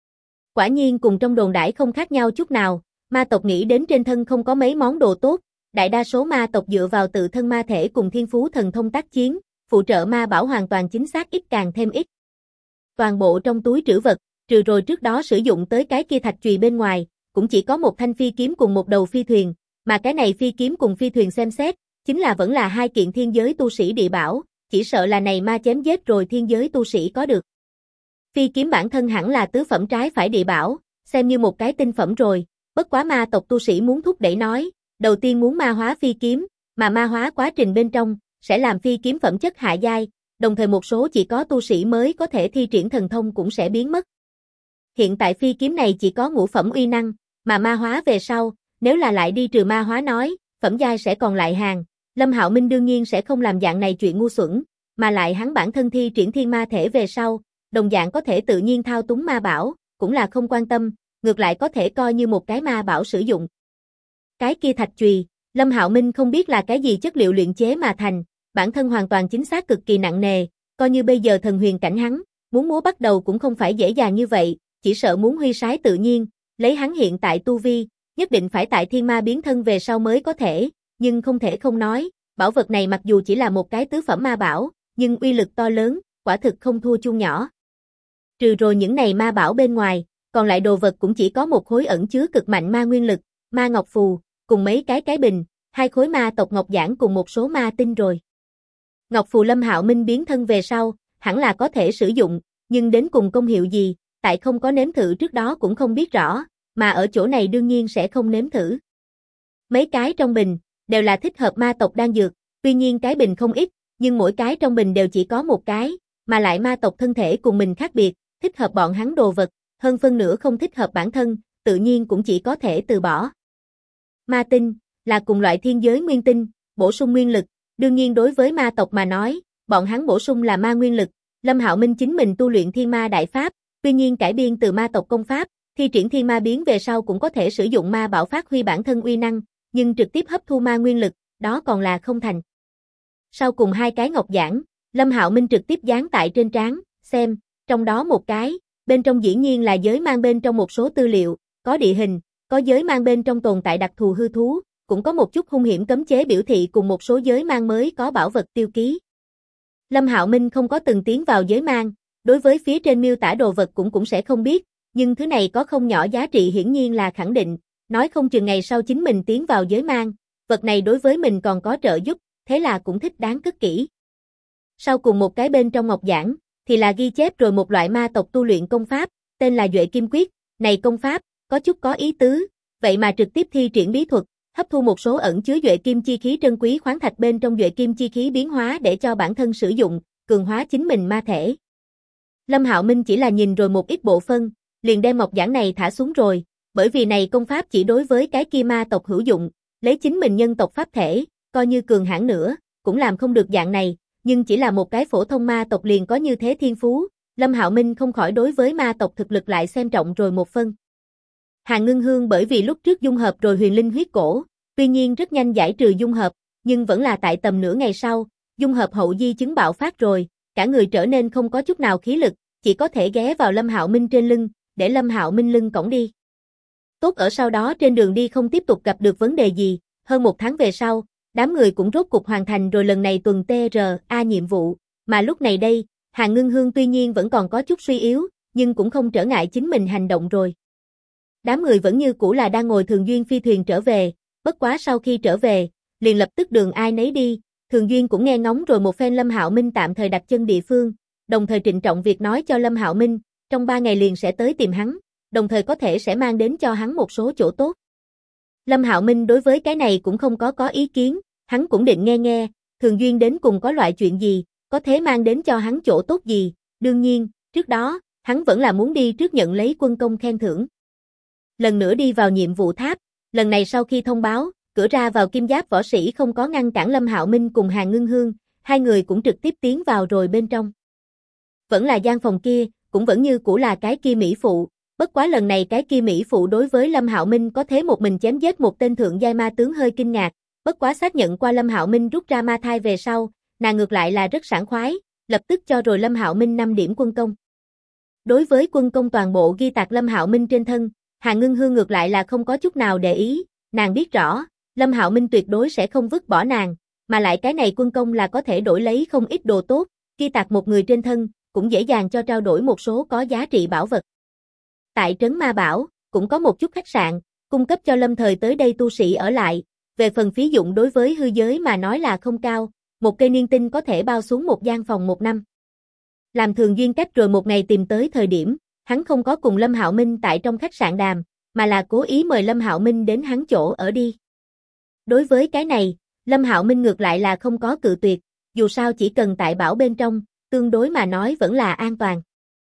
Quả nhiên cùng trong đồn đãi không khác nhau chút nào, ma tộc nghĩ đến trên thân không có mấy món đồ tốt, đại đa số ma tộc dựa vào tự thân ma thể cùng thiên phú thần thông tác chiến, phụ trợ ma bảo hoàn toàn chính xác ít càng thêm ít. Toàn bộ trong túi trữ vật, trừ rồi trước đó sử dụng tới cái kia thạch chùy bên ngoài, cũng chỉ có một thanh phi kiếm cùng một đầu phi thuyền, mà cái này phi kiếm cùng phi thuyền xem xét, chính là vẫn là hai kiện thiên giới tu sĩ địa bảo, chỉ sợ là này ma chém giết rồi thiên giới tu sĩ có được. Phi kiếm bản thân hẳn là tứ phẩm trái phải địa bảo, xem như một cái tinh phẩm rồi, bất quá ma tộc tu sĩ muốn thúc đẩy nói, đầu tiên muốn ma hóa phi kiếm, mà ma hóa quá trình bên trong, sẽ làm phi kiếm phẩm chất hạ giai, đồng thời một số chỉ có tu sĩ mới có thể thi triển thần thông cũng sẽ biến mất. Hiện tại phi kiếm này chỉ có ngũ phẩm uy năng, mà ma hóa về sau, nếu là lại đi trừ ma hóa nói, phẩm giai sẽ còn lại hàng. Lâm Hạo Minh đương nhiên sẽ không làm dạng này chuyện ngu xuẩn, mà lại hắn bản thân thi triển thiên ma thể về sau, đồng dạng có thể tự nhiên thao túng ma bảo, cũng là không quan tâm, ngược lại có thể coi như một cái ma bảo sử dụng. Cái kia thạch chùy, Lâm Hạo Minh không biết là cái gì chất liệu luyện chế mà thành, bản thân hoàn toàn chính xác cực kỳ nặng nề, coi như bây giờ thần huyền cảnh hắn, muốn múa bắt đầu cũng không phải dễ dàng như vậy, chỉ sợ muốn huy sái tự nhiên, lấy hắn hiện tại tu vi, nhất định phải tại thiên ma biến thân về sau mới có thể, nhưng không thể không nói, bảo vật này mặc dù chỉ là một cái tứ phẩm ma bảo, nhưng uy lực to lớn, quả thực không thua chuông nhỏ. Trừ rồi những này ma bảo bên ngoài, còn lại đồ vật cũng chỉ có một khối ẩn chứa cực mạnh ma nguyên lực, ma ngọc phù, cùng mấy cái bình, 2 khối ma tộc ngọc giản cùng một số ma tinh rồi. Ngọc phù Lâm Hạo Minh biến thân về sau, hẳn là có thể sử dụng, nhưng đến cùng công hiệu gì, tại không có nếm thử trước đó cũng không biết rõ, mà ở chỗ này đương nhiên sẽ không nếm thử. Mấy cái trong bình, đều là thích hợp ma tộc đan dược, tuy nhiên cái bình không ít, nhưng mỗi cái trong bình đều chỉ có một cái, mà lại ma tộc thân thể cùng mình khác biệt, thích hợp bọn hắn đồ vật, hơn phân nửa không thích hợp bản thân, tự nhiên cũng chỉ có thể từ bỏ. Ma tinh, là cùng loại thiên giới nguyên tinh, bổ sung nguyên lực, đương nhiên đối với ma tộc mà nói, bọn hắn bổ sung là ma nguyên lực, Lâm Hạo Minh chính mình tu luyện thiên ma đại pháp, tuy nhiên cải biên từ ma tộc công pháp, thi triển thiên ma biến về sau cũng có thể sử dụng ma bảo phát huy bản thân uy năng, nhưng trực tiếp hấp thu ma nguyên lực, đó còn là không thành. Sau cùng 2 cái ngọc giản, Lâm Hạo Minh trực tiếp dán tại trên trán, xem, trong đó một cái, bên trong dĩ nhiên là giới mang bên trong một số tư liệu, có địa hình, có giới mang bên trong tồn tại đặc thù hư thú, cũng có một chút hung hiểm cấm chế biểu thị cùng một số giới mang mới có bảo vật tiêu ký. Lâm Hạo Minh không có từng tiến vào giới mang, đối với phía trên miêu tả đồ vật cũng sẽ không biết, nhưng thứ này có không nhỏ giá trị hiển nhiên là khẳng định, nói không chừng ngày sau chính mình tiến vào giới mang, vật này đối với mình còn có trợ giúp, thế là cũng thích đáng cất kỹ. Sau cùng một cái bên trong ngọc giản, thì là ghi chép rồi một loại ma tộc tu luyện công pháp, tên là Duệ Kim Quyết, này công pháp, có chút có ý tứ, vậy mà trực tiếp thi triển bí thuật, hấp thu một số ẩn chứa Duệ Kim chi khí trân quý khoáng thạch bên trong Duệ Kim chi khí biến hóa để cho bản thân sử dụng, cường hóa chính mình ma thể. Lâm Hạo Minh chỉ là nhìn rồi một ít bộ phân, liền đem ngọc giản này thả xuống rồi, bởi vì này công pháp chỉ đối với cái kia ma tộc hữu dụng, lấy chính mình nhân tộc pháp thể, coi như cường hãn nữa, cũng làm không được dạng này, nhưng chỉ là một cái phổ thông ma tộc liền có như thế thiên phú, Lâm Hạo Minh không khỏi đối với ma tộc thực lực lại xem trọng rồi một phân. Hàn Ngưng Hương bởi vì lúc trước dung hợp rồi huyền linh huyết cổ, tuy nhiên rất nhanh giải trừ dung hợp, nhưng vẫn là tại tầm nửa ngày sau, dung hợp hậu di chứng bạo phát rồi, cả người trở nên không có chút nào khí lực, chỉ có thể ghé vào Lâm Hạo Minh trên lưng, để Lâm Hạo Minh lưng cõng đi. Tốt ở sau đó trên đường đi không tiếp tục gặp được vấn đề gì, hơn 1 tháng về sau, đám người cũng rốt cục hoàn thành rồi lần này tuần TRA nhiệm vụ, mà lúc này đây, Hàn Ngưng Hương tuy nhiên vẫn còn có chút suy yếu, nhưng cũng không trở ngại chính mình hành động rồi. Đám người vẫn như cũ là đang ngồi Thường Duyên phi thuyền trở về, bất quá sau khi trở về, liền lập tức đường ai nấy đi, Thường Duyên cũng nghe ngóng rồi một phen Lâm Hạo Minh tạm thời đặt chân địa phương, đồng thời trịnh trọng việc nói cho Lâm Hạo Minh, trong 3 ngày liền sẽ tới tìm hắn, đồng thời có thể sẽ mang đến cho hắn một số chỗ tốt. Lâm Hạo Minh đối với cái này cũng không có ý kiến, hắn cũng định nghe, Thường Duyên đến cùng có loại chuyện gì, có thể mang đến cho hắn chỗ tốt gì, đương nhiên, trước đó, hắn vẫn là muốn đi trước nhận lấy quân công khen thưởng. Lần nữa đi vào nhiệm vụ tháp, lần này sau khi thông báo, cửa ra vào kim giáp võ sĩ không có ngăn cản Lâm Hạo Minh cùng Hàn Ngưng Hương, 2 người cũng trực tiếp tiến vào rồi bên trong. Vẫn là gian phòng kia, cũng vẫn như cũ là cái kia mỹ phụ, bất quá lần này cái kia mỹ phụ đối với Lâm Hạo Minh có thế một mình chém giết một tên thượng giai ma tướng hơi kinh ngạc, bất quá xác nhận qua Lâm Hạo Minh rút ra ma thai về sau, nàng ngược lại là rất sảng khoái, lập tức cho rồi Lâm Hạo Minh 5 điểm quân công. Đối với quân công toàn bộ ghi tạc Lâm Hạo Minh trên thân, Hàn Ngưng Hương ngược lại là không có chút nào để ý, nàng biết rõ, Lâm Hạo Minh tuyệt đối sẽ không vứt bỏ nàng, mà lại cái này quân công là có thể đổi lấy không ít đồ tốt, ghi tạc một người trên thân, cũng dễ dàng cho trao đổi một số có giá trị bảo vật. Tại trấn Ma Bảo, cũng có một chút khách sạn, cung cấp cho lâm thời tới đây tu sĩ ở lại, về phần phí dụng đối với hư giới mà nói là không cao, một cây niên tinh có thể bao xuống một gian phòng 1 năm. Làm Thường Duyên cách rồi một ngày tìm tới thời điểm, hắn không có cùng Lâm Hạo Minh tại trong khách sạn đàm, mà là cố ý mời Lâm Hạo Minh đến hắn chỗ ở đi. Đối với cái này, Lâm Hạo Minh ngược lại là không có cự tuyệt, dù sao chỉ cần tại bảo bên trong, tương đối mà nói vẫn là an toàn.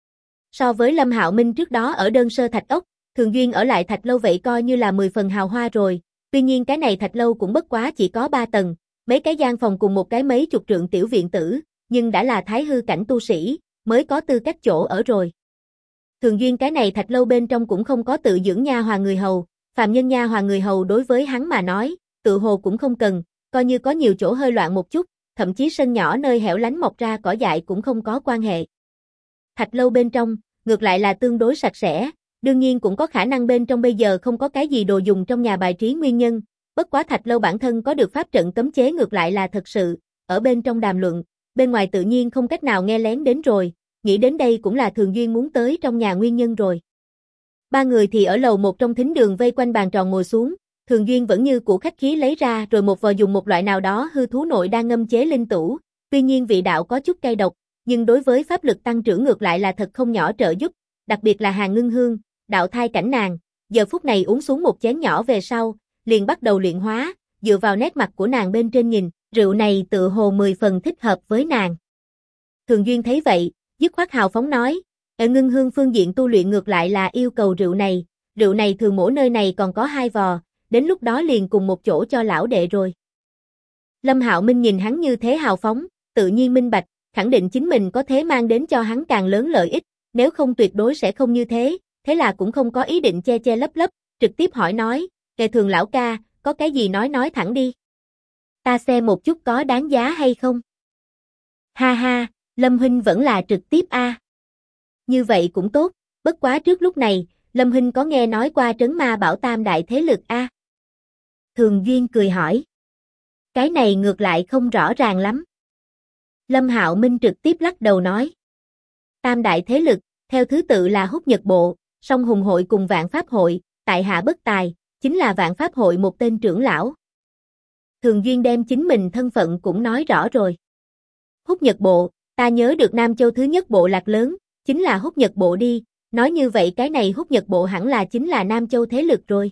So với Lâm Hạo Minh trước đó ở đơn sơ thạch ốc, Thường Duyên ở lại thạch lâu vậy coi như là 10 phần hào hoa rồi, tuy nhiên cái này thạch lâu cũng bất quá chỉ có 3 tầng, mấy cái gian phòng cùng một cái mấy chục trượng tiểu viện tử, nhưng đã là thái hư cảnh tu sĩ, mới có tư cách chỗ ở rồi. Thường Duyên cái này thạch lâu bên trong cũng không có tự dưỡng nha hoàn người hầu, phàm nhân nha hoàn người hầu đối với hắn mà nói, tự hồ cũng không cần, coi như có nhiều chỗ hơi loạn một chút, thậm chí sân nhỏ nơi hẻo lánh mọc ra cỏ dại cũng không có quan hệ. Thạch lâu bên trong, ngược lại là tương đối sạch sẽ, đương nhiên cũng có khả năng bên trong bây giờ không có cái gì đồ dùng trong nhà bài trí nguyên nhân, Bất quá Thạch Lâu bản thân có được pháp trận cấm chế ngược lại là thật sự, ở bên trong đàm luận, bên ngoài tự nhiên không cách nào nghe lén đến rồi, nghĩ đến đây cũng là Thường Duyên muốn tới trong nhà nguyên nhân rồi. Ba người thì ở lầu một trong thính đường vây quanh bàn tròn ngồi xuống, Thường Duyên vẫn như cũ khách khí lấy ra rồi một vò dùng một loại nào đó hư thú nội đang ngâm chế linh tửu, tuy nhiên vị đạo có chút cay độc, nhưng đối với pháp lực tăng trưởng ngược lại là thật không nhỏ trợ giúp, đặc biệt là Hàn Ngưng Hương, đạo thai cảnh nàng, giờ phút này uống xuống một chén nhỏ về sau, liền bắt đầu luyện hóa, dựa vào nét mặt của nàng bên trên nhìn, rượu này tự hồ 10 phần thích hợp với nàng. Thường Duyên thấy vậy, dứt khoát hào phóng nói, ở Ngưng Hương phương diện tu luyện ngược lại là yêu cầu rượu này thường mổ nơi này còn có 2 vò, đến lúc đó liền cùng một chỗ cho lão đệ rồi. Lâm Hạo Minh nhìn hắn như thế hào phóng, tự nhiên minh bạch, khẳng định chính mình có thế mang đến cho hắn càng lớn lợi ích, nếu không tuyệt đối sẽ không như thế, thế là cũng không có ý định che che lấp lấp, trực tiếp hỏi nói, kệ Thường lão ca, có cái gì nói thẳng đi. Ta xem một chút có đáng giá hay không. Ha ha, Lâm huynh vẫn là trực tiếp a. Như vậy cũng tốt, bất quá trước lúc này, Lâm huynh có nghe nói qua Trấn Ma Bảo tam đại thế lực a? Thường Duyên cười hỏi. Cái này ngược lại không rõ ràng lắm. Lâm Hạo Minh trực tiếp lắc đầu nói. Tam đại thế lực, theo thứ tự là Húc Nhật Bộ, Song Hùng Hội cùng Vạn Pháp Hội, tại hạ bất tài, chính là Vạn Pháp Hội một tên trưởng lão. Thường Duyên đem chính mình thân phận cũng nói rõ rồi. Húc Nhật Bộ, ta nhớ được Nam Châu thứ nhất bộ lạc lớn, chính là Húc Nhật Bộ đi, nói như vậy cái này Húc Nhật Bộ hẳn là chính là Nam Châu thế lực rồi.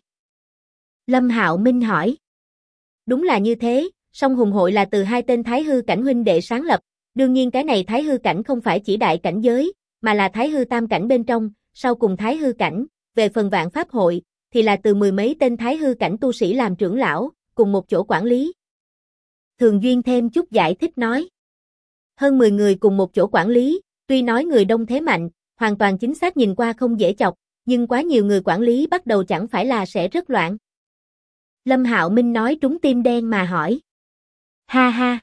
Lâm Hạo Minh hỏi. Đúng là như thế, Song Hùng Hội là từ 2 tên Thái Hư cảnh huynh đệ sáng lập, đương nhiên cái này Thái Hư cảnh không phải chỉ đại cảnh giới, mà là Thái Hư tam cảnh bên trong, sau cùng Thái Hư cảnh, về phần Vạn Pháp Hội, thì là từ 10 mấy tên Thái Hư cảnh tu sĩ làm trưởng lão, cùng một chỗ quản lý. Thường Duyên thêm chút giải thích nói. Hơn 10 người cùng một chỗ quản lý, tuy nói người đông thế mạnh, hoàn toàn chính xác nhìn qua không dễ chọc, nhưng quá nhiều người quản lý bắt đầu chẳng phải là sẽ rất loạn. Lâm Hạo Minh nói trúng tim đen mà hỏi. Ha ha.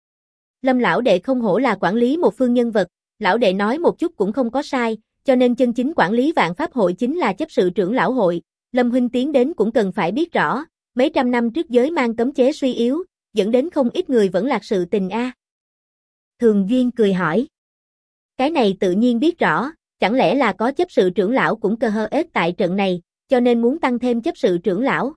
Lâm lão đệ không hổ là quản lý một phương nhân vật, lão đệ nói một chút cũng không có sai, cho nên chân chính quản lý Vạn Pháp Hội chính là chấp sự trưởng lão hội, Lâm huynh tiến đến cũng cần phải biết rõ, mấy trăm năm trước giới mang cấm chế suy yếu, dẫn đến không ít người vẫn lạc sự tình a. Thường Duyên cười hỏi. Cái này tự nhiên biết rõ, chẳng lẽ là có chấp sự trưởng lão cũng cơ hơ ết tại trận này, cho nên muốn tăng thêm chấp sự trưởng lão.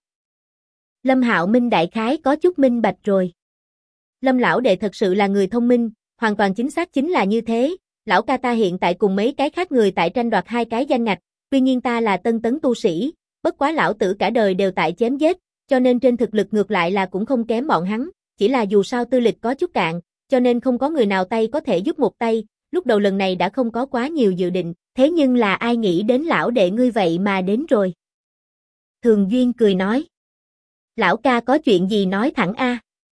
Lâm Hạo Minh đại khái có chút minh bạch rồi. Lâm lão đệ thật sự là người thông minh, hoàn toàn chính xác chính là như thế, lão ca ta hiện tại cùng mấy cái khác người tại tranh đoạt 2 cái danh ngạch, tuy nhiên ta là tân tấn tu sĩ, bất quá lão tử cả đời đều tại chém giết, cho nên trên thực lực ngược lại là cũng không kém bọn hắn, chỉ là dù sao tư lịch có chút cạn, cho nên không có người nào tay có thể giúp một tay, lúc đầu lần này đã không có quá nhiều dự định, thế nhưng là ai nghĩ đến lão đệ ngươi vậy mà đến rồi. Thường Duyên cười nói. Lão ca có chuyện gì nói thẳng a.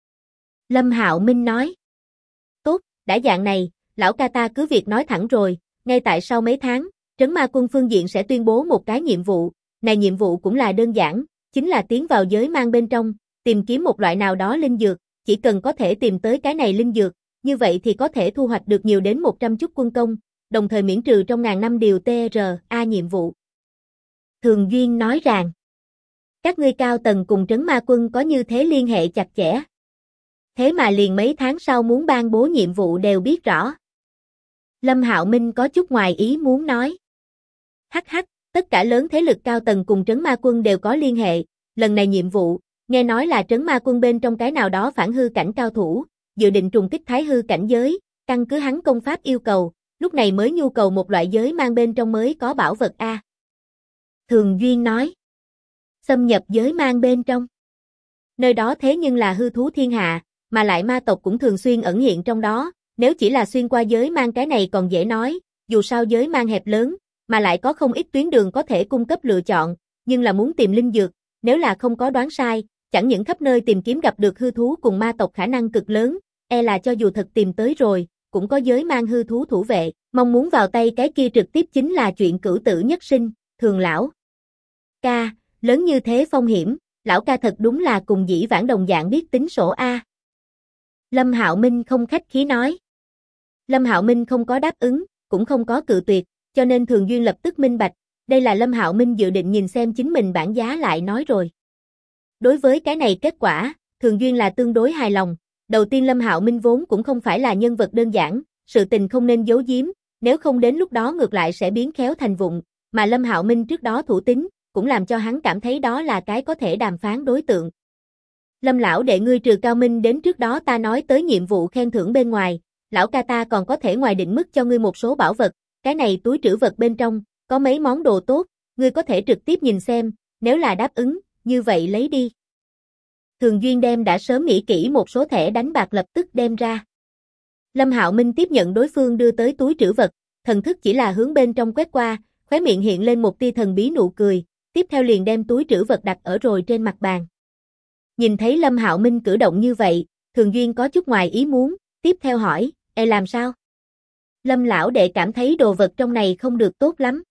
Lâm Hạo Minh nói. Tốt, đã dạng này, lão ca ta cứ việc nói thẳng rồi, ngay tại sau mấy tháng, Trấn Ma Quân phương diện sẽ tuyên bố một cái nhiệm vụ, này nhiệm vụ cũng là đơn giản, chính là tiến vào giới mang bên trong, tìm kiếm một loại nào đó linh dược, chỉ cần có thể tìm tới cái này linh dược, như vậy thì có thể thu hoạch được nhiều đến 100 chút quân công, đồng thời miễn trừ trong ngàn năm điều TRA nhiệm vụ. Thường Duyên nói rằng, các ngươi cao tầng cùng Trấn Ma Quân có như thế liên hệ chặt chẽ. Thế mà liền mấy tháng sau muốn ban bố nhiệm vụ đều biết rõ. Lâm Hạo Minh có chút ngoài ý muốn nói. Hắc hắc, tất cả lớn thế lực cao tầng cùng Trấn Ma Quân đều có liên hệ, lần này nhiệm vụ, nghe nói là Trấn Ma Quân bên trong cái nào đó phản hư cảnh cao thủ, dự định trùng kích Thái Hư cảnh giới, căn cứ hắn công pháp yêu cầu, lúc này mới nhu cầu một loại giới mang bên trong mới có bảo vật a. Thường Duyên nói. Xâm nhập giới mang bên trong. Nơi đó thế nhưng là hư thú thiên hạ, mà lại ma tộc cũng thường xuyên ẩn hiện trong đó, nếu chỉ là xuyên qua giới mang cái này còn dễ nói, dù sao giới mang hẹp lớn, mà lại có không ít tuyến đường có thể cung cấp lựa chọn, nhưng là muốn tìm linh dược, nếu là không có đoán sai, chẳng những khắp nơi tìm kiếm gặp được hư thú cùng ma tộc khả năng cực lớn, e là cho dù thật tìm tới rồi, cũng có giới mang hư thú thủ vệ, mong muốn vào tay cái kia trực tiếp chính là chuyện cửu tử nhất sinh, Thường lão ca, lớn như thế phong hiểm, lão ca thật đúng là cùng dĩ vãng đồng dạng biết tính sổ a. Lâm Hạo Minh không khách khí nói. Lâm Hạo Minh không có đáp ứng, cũng không có cự tuyệt, cho nên Thường Duyên lập tức minh bạch, đây là Lâm Hạo Minh dự định nhìn xem chính mình bản giá lại nói rồi. Đối với cái này kết quả, Thường Duyên là tương đối hài lòng. Đầu tiên Lâm Hạo Minh vốn cũng không phải là nhân vật đơn giản, sự tình không nên giấu giếm, nếu không đến lúc đó ngược lại sẽ biến khéo thành vụng, mà Lâm Hạo Minh trước đó thủ tín, cũng làm cho hắn cảm thấy đó là cái có thể đàm phán đối tượng. Lâm lão đệ ngươi trừ Cao Minh đến trước đó ta nói tới nhiệm vụ khen thưởng bên ngoài, lão ca ta còn có thể ngoài định mức cho ngươi một số bảo vật, cái này túi trữ vật bên trong, có mấy món đồ tốt, ngươi có thể trực tiếp nhìn xem, nếu là đáp ứng, như vậy lấy đi. Thường Duyên đem đã sớm nghĩ kỹ một số thẻ đánh bạc lập tức đem ra. Lâm Hạo Minh tiếp nhận đối phương đưa tới túi trữ vật, thần thức chỉ là hướng bên trong quét qua, khóe miệng hiện lên một tia thần bí nụ cười, tiếp theo liền đem túi trữ vật đặt ở rồi trên mặt bàn. Nhìn thấy Lâm Hạo Minh cử động như vậy, Thường Duyên có chút ngoài ý muốn, tiếp theo hỏi, làm sao? Lâm lão đệ cảm thấy đồ vật trong này không được tốt lắm.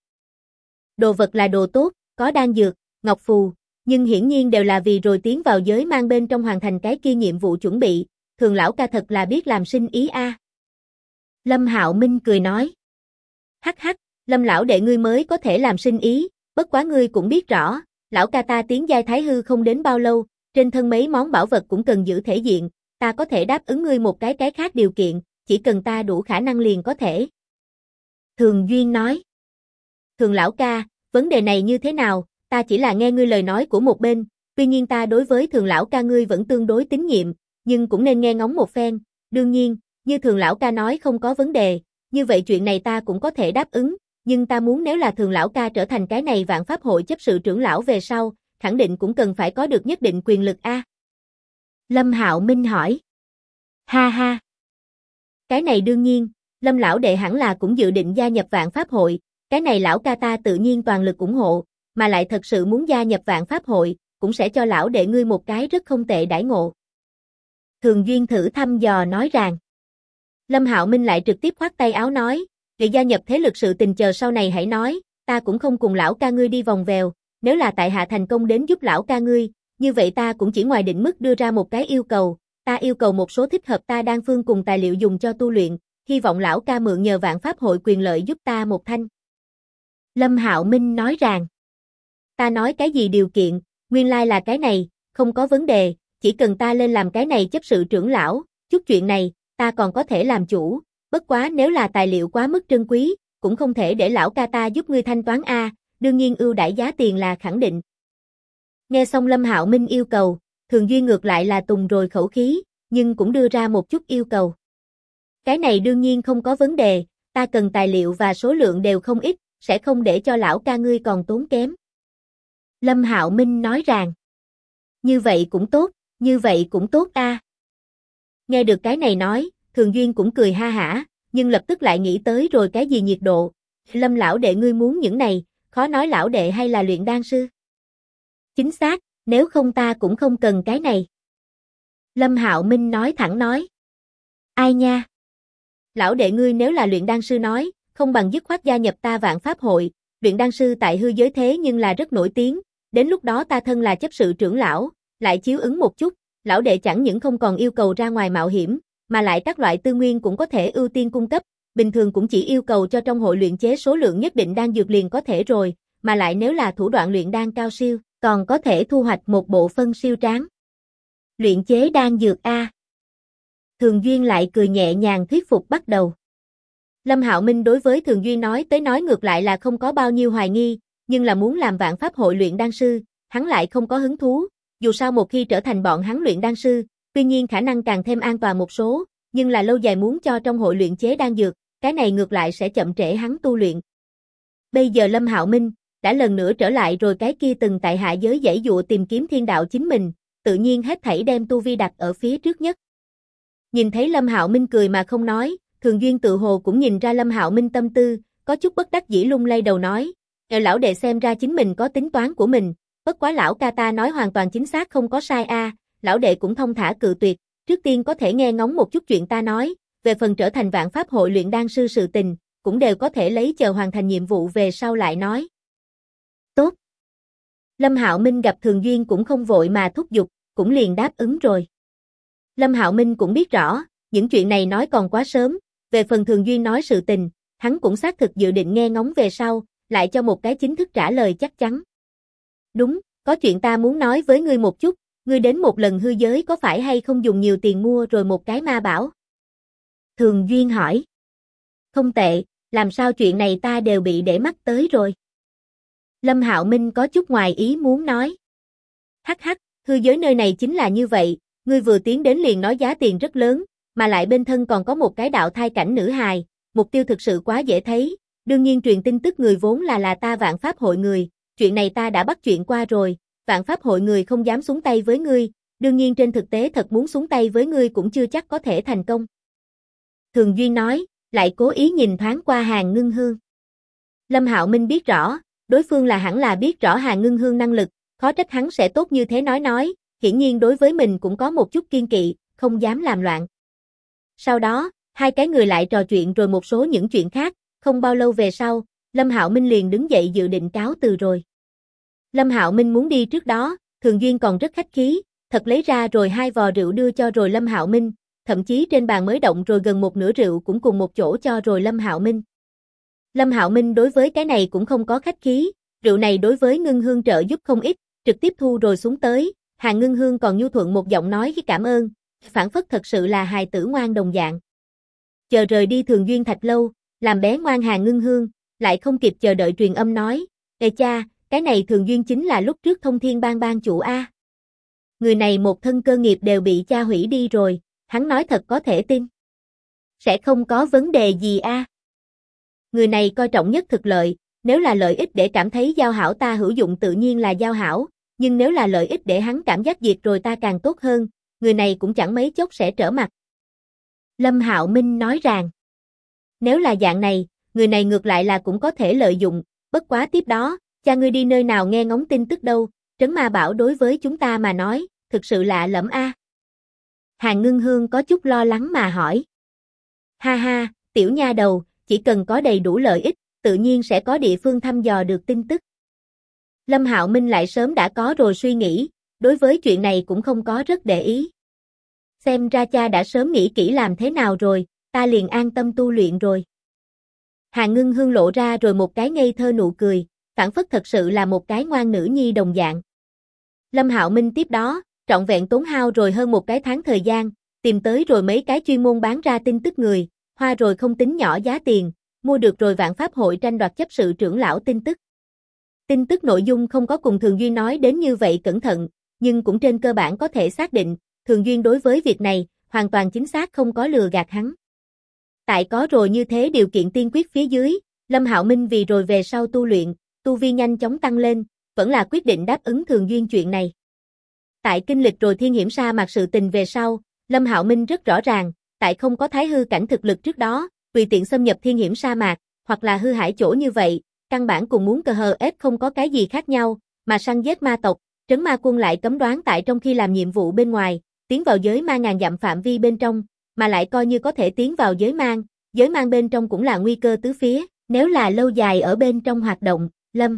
Đồ vật là đồ tốt, có đan dược, ngọc phù, nhưng hiển nhiên đều là vì rồi tiến vào giới mang bên trong hoàn thành cái kia nhiệm vụ chuẩn bị, Thường lão ca thật là biết làm sinh ý a. Lâm Hạo Minh cười nói. Hắc hắc, Lâm lão đệ ngươi mới có thể làm sinh ý, bất quá ngươi cũng biết rõ, lão ca ta tiến giai thái hư không đến bao lâu, trên thân mấy món bảo vật cũng cần giữ thể diện, ta có thể đáp ứng ngươi một cái khác điều kiện, chỉ cần ta đủ khả năng liền có thể. Thường Duyên nói. Thường lão ca, vấn đề này như thế nào, ta chỉ là nghe ngươi lời nói của một bên, tuy nhiên ta đối với Thường lão ca ngươi vẫn tương đối tín nhiệm, nhưng cũng nên nghe ngóng một phen, đương nhiên, như Thường lão ca nói không có vấn đề, như vậy chuyện này ta cũng có thể đáp ứng, nhưng ta muốn nếu là Thường lão ca trở thành cái này Vạn Pháp hội chấp sự trưởng lão về sau, khẳng định cũng cần phải có được nhất định quyền lực a. Lâm Hạo Minh hỏi. Ha ha. Cái này đương nhiên, Lâm lão đệ hẳn là cũng dự định gia nhập Vạn Pháp hội, cái này lão ca ta tự nhiên toàn lực ủng hộ, mà lại thật sự muốn gia nhập Vạn Pháp hội, cũng sẽ cho lão đệ ngươi một cái rất không tệ đãi ngộ. Thường Duyên thử thăm dò nói rằng. Lâm Hạo Minh lại trực tiếp khoát tay áo nói, việc gia nhập thế lực sự tình chờ sau này hãy nói, ta cũng không cùng lão ca ngươi đi vòng vèo, nếu là tại hạ thành công đến giúp lão ca ngươi, như vậy ta cũng chỉ ngoài định mức đưa ra một cái yêu cầu, ta yêu cầu một số thích hợp ta đan phương cùng tài liệu dùng cho tu luyện, hy vọng lão ca mượn nhờ Vạn Pháp hội quyền lợi giúp ta một thanh. Lâm Hạo Minh nói rằng, ta nói cái gì điều kiện, nguyên lai là cái này, không có vấn đề, chỉ cần ta lên làm cái này chấp sự trưởng lão, chút chuyện này, ta còn có thể làm chủ, bất quá nếu là tài liệu quá mức trân quý, cũng không thể để lão ca ta giúp ngươi thanh toán a, đương nhiên ưu đãi giá tiền là khẳng định. Nghe xong Lâm Hạo Minh yêu cầu, Thường Duyên ngược lại là tùng rồi khẩu khí, nhưng cũng đưa ra một chút yêu cầu. Cái này đương nhiên không có vấn đề, ta cần tài liệu và số lượng đều không ít, sẽ không để cho lão ca ngươi còn tốn kém. Lâm Hạo Minh nói rằng, như vậy cũng tốt a. Nghe được cái này nói, Thường Duyên cũng cười ha hả, nhưng lập tức lại nghĩ tới rồi cái gì nhiệt độ. Lâm lão đệ ngươi muốn những này, khó nói lão đệ hay là luyện đan sư. Chính xác, nếu không ta cũng không cần cái này. Lâm Hạo Minh nói thẳng nói. Ai nha? Lão đệ ngươi nếu là luyện đan sư nói, không bằng dứt khoát gia nhập ta Vạn Pháp hội, luyện đan sư tại hư giới thế nhưng là rất nổi tiếng, đến lúc đó ta thân là chấp sự trưởng lão, lại chiếu ứng một chút, lão đệ chẳng những không còn yêu cầu ra ngoài mạo hiểm, mà lại các loại tư nguyên cũng có thể ưu tiên cung cấp, bình thường cũng chỉ yêu cầu cho trong hội luyện chế số lượng nhất định đan dược liền có thể rồi, mà lại nếu là thủ đoạn luyện đan cao siêu, còn có thể thu hoạch một bộ phân siêu tráng. Luyện chế đan dược a. Thường Duyên lại cười nhẹ nhàng thuyết phục bắt đầu. Lâm Hạo Minh đối với Thường Duyên nói tới nói ngược lại là không có bao nhiêu hoài nghi, nhưng là muốn làm Vạn Pháp hội luyện đan sư, hắn lại không có hứng thú, dù sao một khi trở thành bọn hắn luyện đan sư, tuy nhiên khả năng càng thêm an toàn một số, nhưng là lâu dài muốn cho trong hội luyện chế đan dược, cái này ngược lại sẽ chậm trễ hắn tu luyện. Bây giờ Lâm Hạo Minh đã lần nữa trở lại rồi cái kia từng tại hạ giới giãy dụa tìm kiếm thiên đạo chính mình, tự nhiên hết thảy đem tu vi đặt ở phía trước nhất. Nhìn thấy Lâm Hạo Minh cười mà không nói, Thường Duyên tự hồ cũng nhìn ra Lâm Hạo Minh tâm tư, có chút bất đắc dĩ lung lay đầu nói, lão đệ xem ra chính mình có tính toán của mình, bất quá lão ca ta nói hoàn toàn chính xác không có sai a, lão đệ cũng thông thả cự tuyệt, trước tiên có thể nghe ngóng một chút chuyện ta nói, về phần trở thành Vạn Pháp hội luyện đan sư sự tình, cũng đều có thể lấy chờ hoàn thành nhiệm vụ về sau lại nói. Tốt. Lâm Hạo Minh gặp Thường Duyên cũng không vội mà thúc giục, cũng liền đáp ứng rồi. Lâm Hạo Minh cũng biết rõ, những chuyện này nói còn quá sớm, về phần Thường Duyên nói sự tình, hắn cũng xác thực dự định nghe ngóng về sau, lại cho một cái chính thức trả lời chắc chắn. Đúng, có chuyện ta muốn nói với ngươi một chút, Ngươi đến một lần hư giới có phải hay không dùng nhiều tiền mua rồi một cái ma bảo? Thường Duyên hỏi. Không tệ, làm sao chuyện này ta đều bị để mắt tới rồi. Lâm Hạo Minh có chút ngoài ý muốn nói. Hắc hắc, hư giới nơi này chính là như vậy, ngươi vừa tiến đến liền nói giá tiền rất lớn, mà lại bên thân còn có một cái đạo thai cảnh nữ hài, mục tiêu thực sự quá dễ thấy, đương nhiên truyền tin tức người vốn là ta Vạn Pháp hội người, chuyện này ta đã bắt chuyện qua rồi, Vạn Pháp hội người không dám xuống tay với ngươi, đương nhiên trên thực tế thật muốn xuống tay với ngươi cũng chưa chắc có thể thành công. Thường Duyên nói, lại cố ý nhìn thoáng qua Hàn Ngưng Hương. Lâm Hạo Minh biết rõ, đối phương hẳn là biết rõ Hàn Ngưng Hương năng lực, khó trách hắn sẽ tốt như thế nói, hiển nhiên đối với mình cũng có một chút kiên kỵ, không dám làm loạn. Sau đó, hai cái người lại trò chuyện rồi một số những chuyện khác, không bao lâu về sau, Lâm Hạo Minh liền đứng dậy dự định cáo từ rồi. Lâm Hạo Minh muốn đi trước đó, Thường Duyên còn rất khách khí, thật lấy ra rồi 2 vò rượu đưa cho rồi Lâm Hạo Minh, thậm chí trên bàn mới động rồi gần một nửa rượu cũng cùng một chỗ cho rồi Lâm Hạo Minh. Lâm Hạo Minh đối với cái này cũng không có khách khí, rượu này đối với Ngưng Hương trợ giúp không ít, trực tiếp thu rồi xuống tới, Hàn Ngưng Hương còn nhu thuận một giọng nói với cảm ơn, phảng phất thật sự là hài tử ngoan đồng dạng. Chờ rời đi Thường Duyên Thạch lâu, làm bé ngoan Hàn Ngưng Hương, lại không kịp chờ đợi truyền âm nói, ê cha, cái này Thường Duyên chính là lúc trước Thông Thiên Bang ban chủ A. Người này một thân cơ nghiệp đều bị cha hủy đi rồi, hắn nói thật có thể tin. Sẽ không có vấn đề gì A. Người này coi trọng nhất thực lợi, nếu là lợi ích để cảm thấy giao hảo ta hữu dụng tự nhiên là giao hảo, nhưng nếu là lợi ích để hắn cảm giác diệt rồi ta càng tốt hơn, người này cũng chẳng mấy chốc sẽ trở mặt. Lâm Hạo Minh nói rằng, nếu là dạng này, người này ngược lại là cũng có thể lợi dụng, bất quá tiếp đó, cha ngươi đi nơi nào nghe ngóng tin tức đâu, Trấn Ma Bảo đối với chúng ta mà nói, thực sự lạ lẫm a. Hàn Ngưng Hương có chút lo lắng mà hỏi. Ha ha, tiểu nha đầu, chỉ cần có đầy đủ lợi ích, tự nhiên sẽ có địa phương thăm dò được tin tức. Lâm Hạo Minh lại sớm đã có rồi suy nghĩ, đối với chuyện này cũng không có rất để ý. Xem ra cha đã sớm nghĩ kỹ làm thế nào rồi, ta liền an tâm tu luyện rồi. Hàn Ngưng Hương lộ ra rồi một cái ngây thơ nụ cười, phảng phất thật sự là một cái ngoan nữ nhi đồng dạng. Lâm Hạo Minh tiếp đó, trọn vẹn tốn hao rồi hơn một cái tháng thời gian, tìm tới rồi mấy cái chuyên môn bán ra tin tức người, hoa rồi không tính nhỏ giá tiền, mua được rồi Vạn Pháp hội tranh đoạt chấp sự trưởng lão tin tức. Tin tức nội dung không có cùng Thường Duyên nói đến như vậy cẩn thận, nhưng cũng trên cơ bản có thể xác định, Thường Duyên đối với việc này, hoàn toàn chính xác không có lừa gạt hắn. Tại có rồi như thế điều kiện tiên quyết phía dưới, Lâm Hạo Minh vì rồi về sau tu luyện, tu vi nhanh chóng tăng lên, vẫn là quyết định đáp ứng Thường Duyên chuyện này. Tại kinh lịch rồi thiên hiểm sa mạc sự tình về sau, Lâm Hạo Minh rất rõ ràng, tại không có thái hư cảnh thực lực trước đó, tùy tiện xâm nhập thiên hiểm sa mạc, hoặc là hư hải chỗ như vậy, căn bản cùng muốn cờ hờ ép không có cái gì khác nhau, mà săn giết ma tộc, Trấn Ma Quân lại cấm đoán tại trong khi làm nhiệm vụ bên ngoài, tiến vào giới ma ngàn dặm phạm vi bên trong, mà lại coi như có thể tiến vào giới mang bên trong cũng là nguy cơ tứ phía, nếu là lâu dài ở bên trong hoạt động, Lâm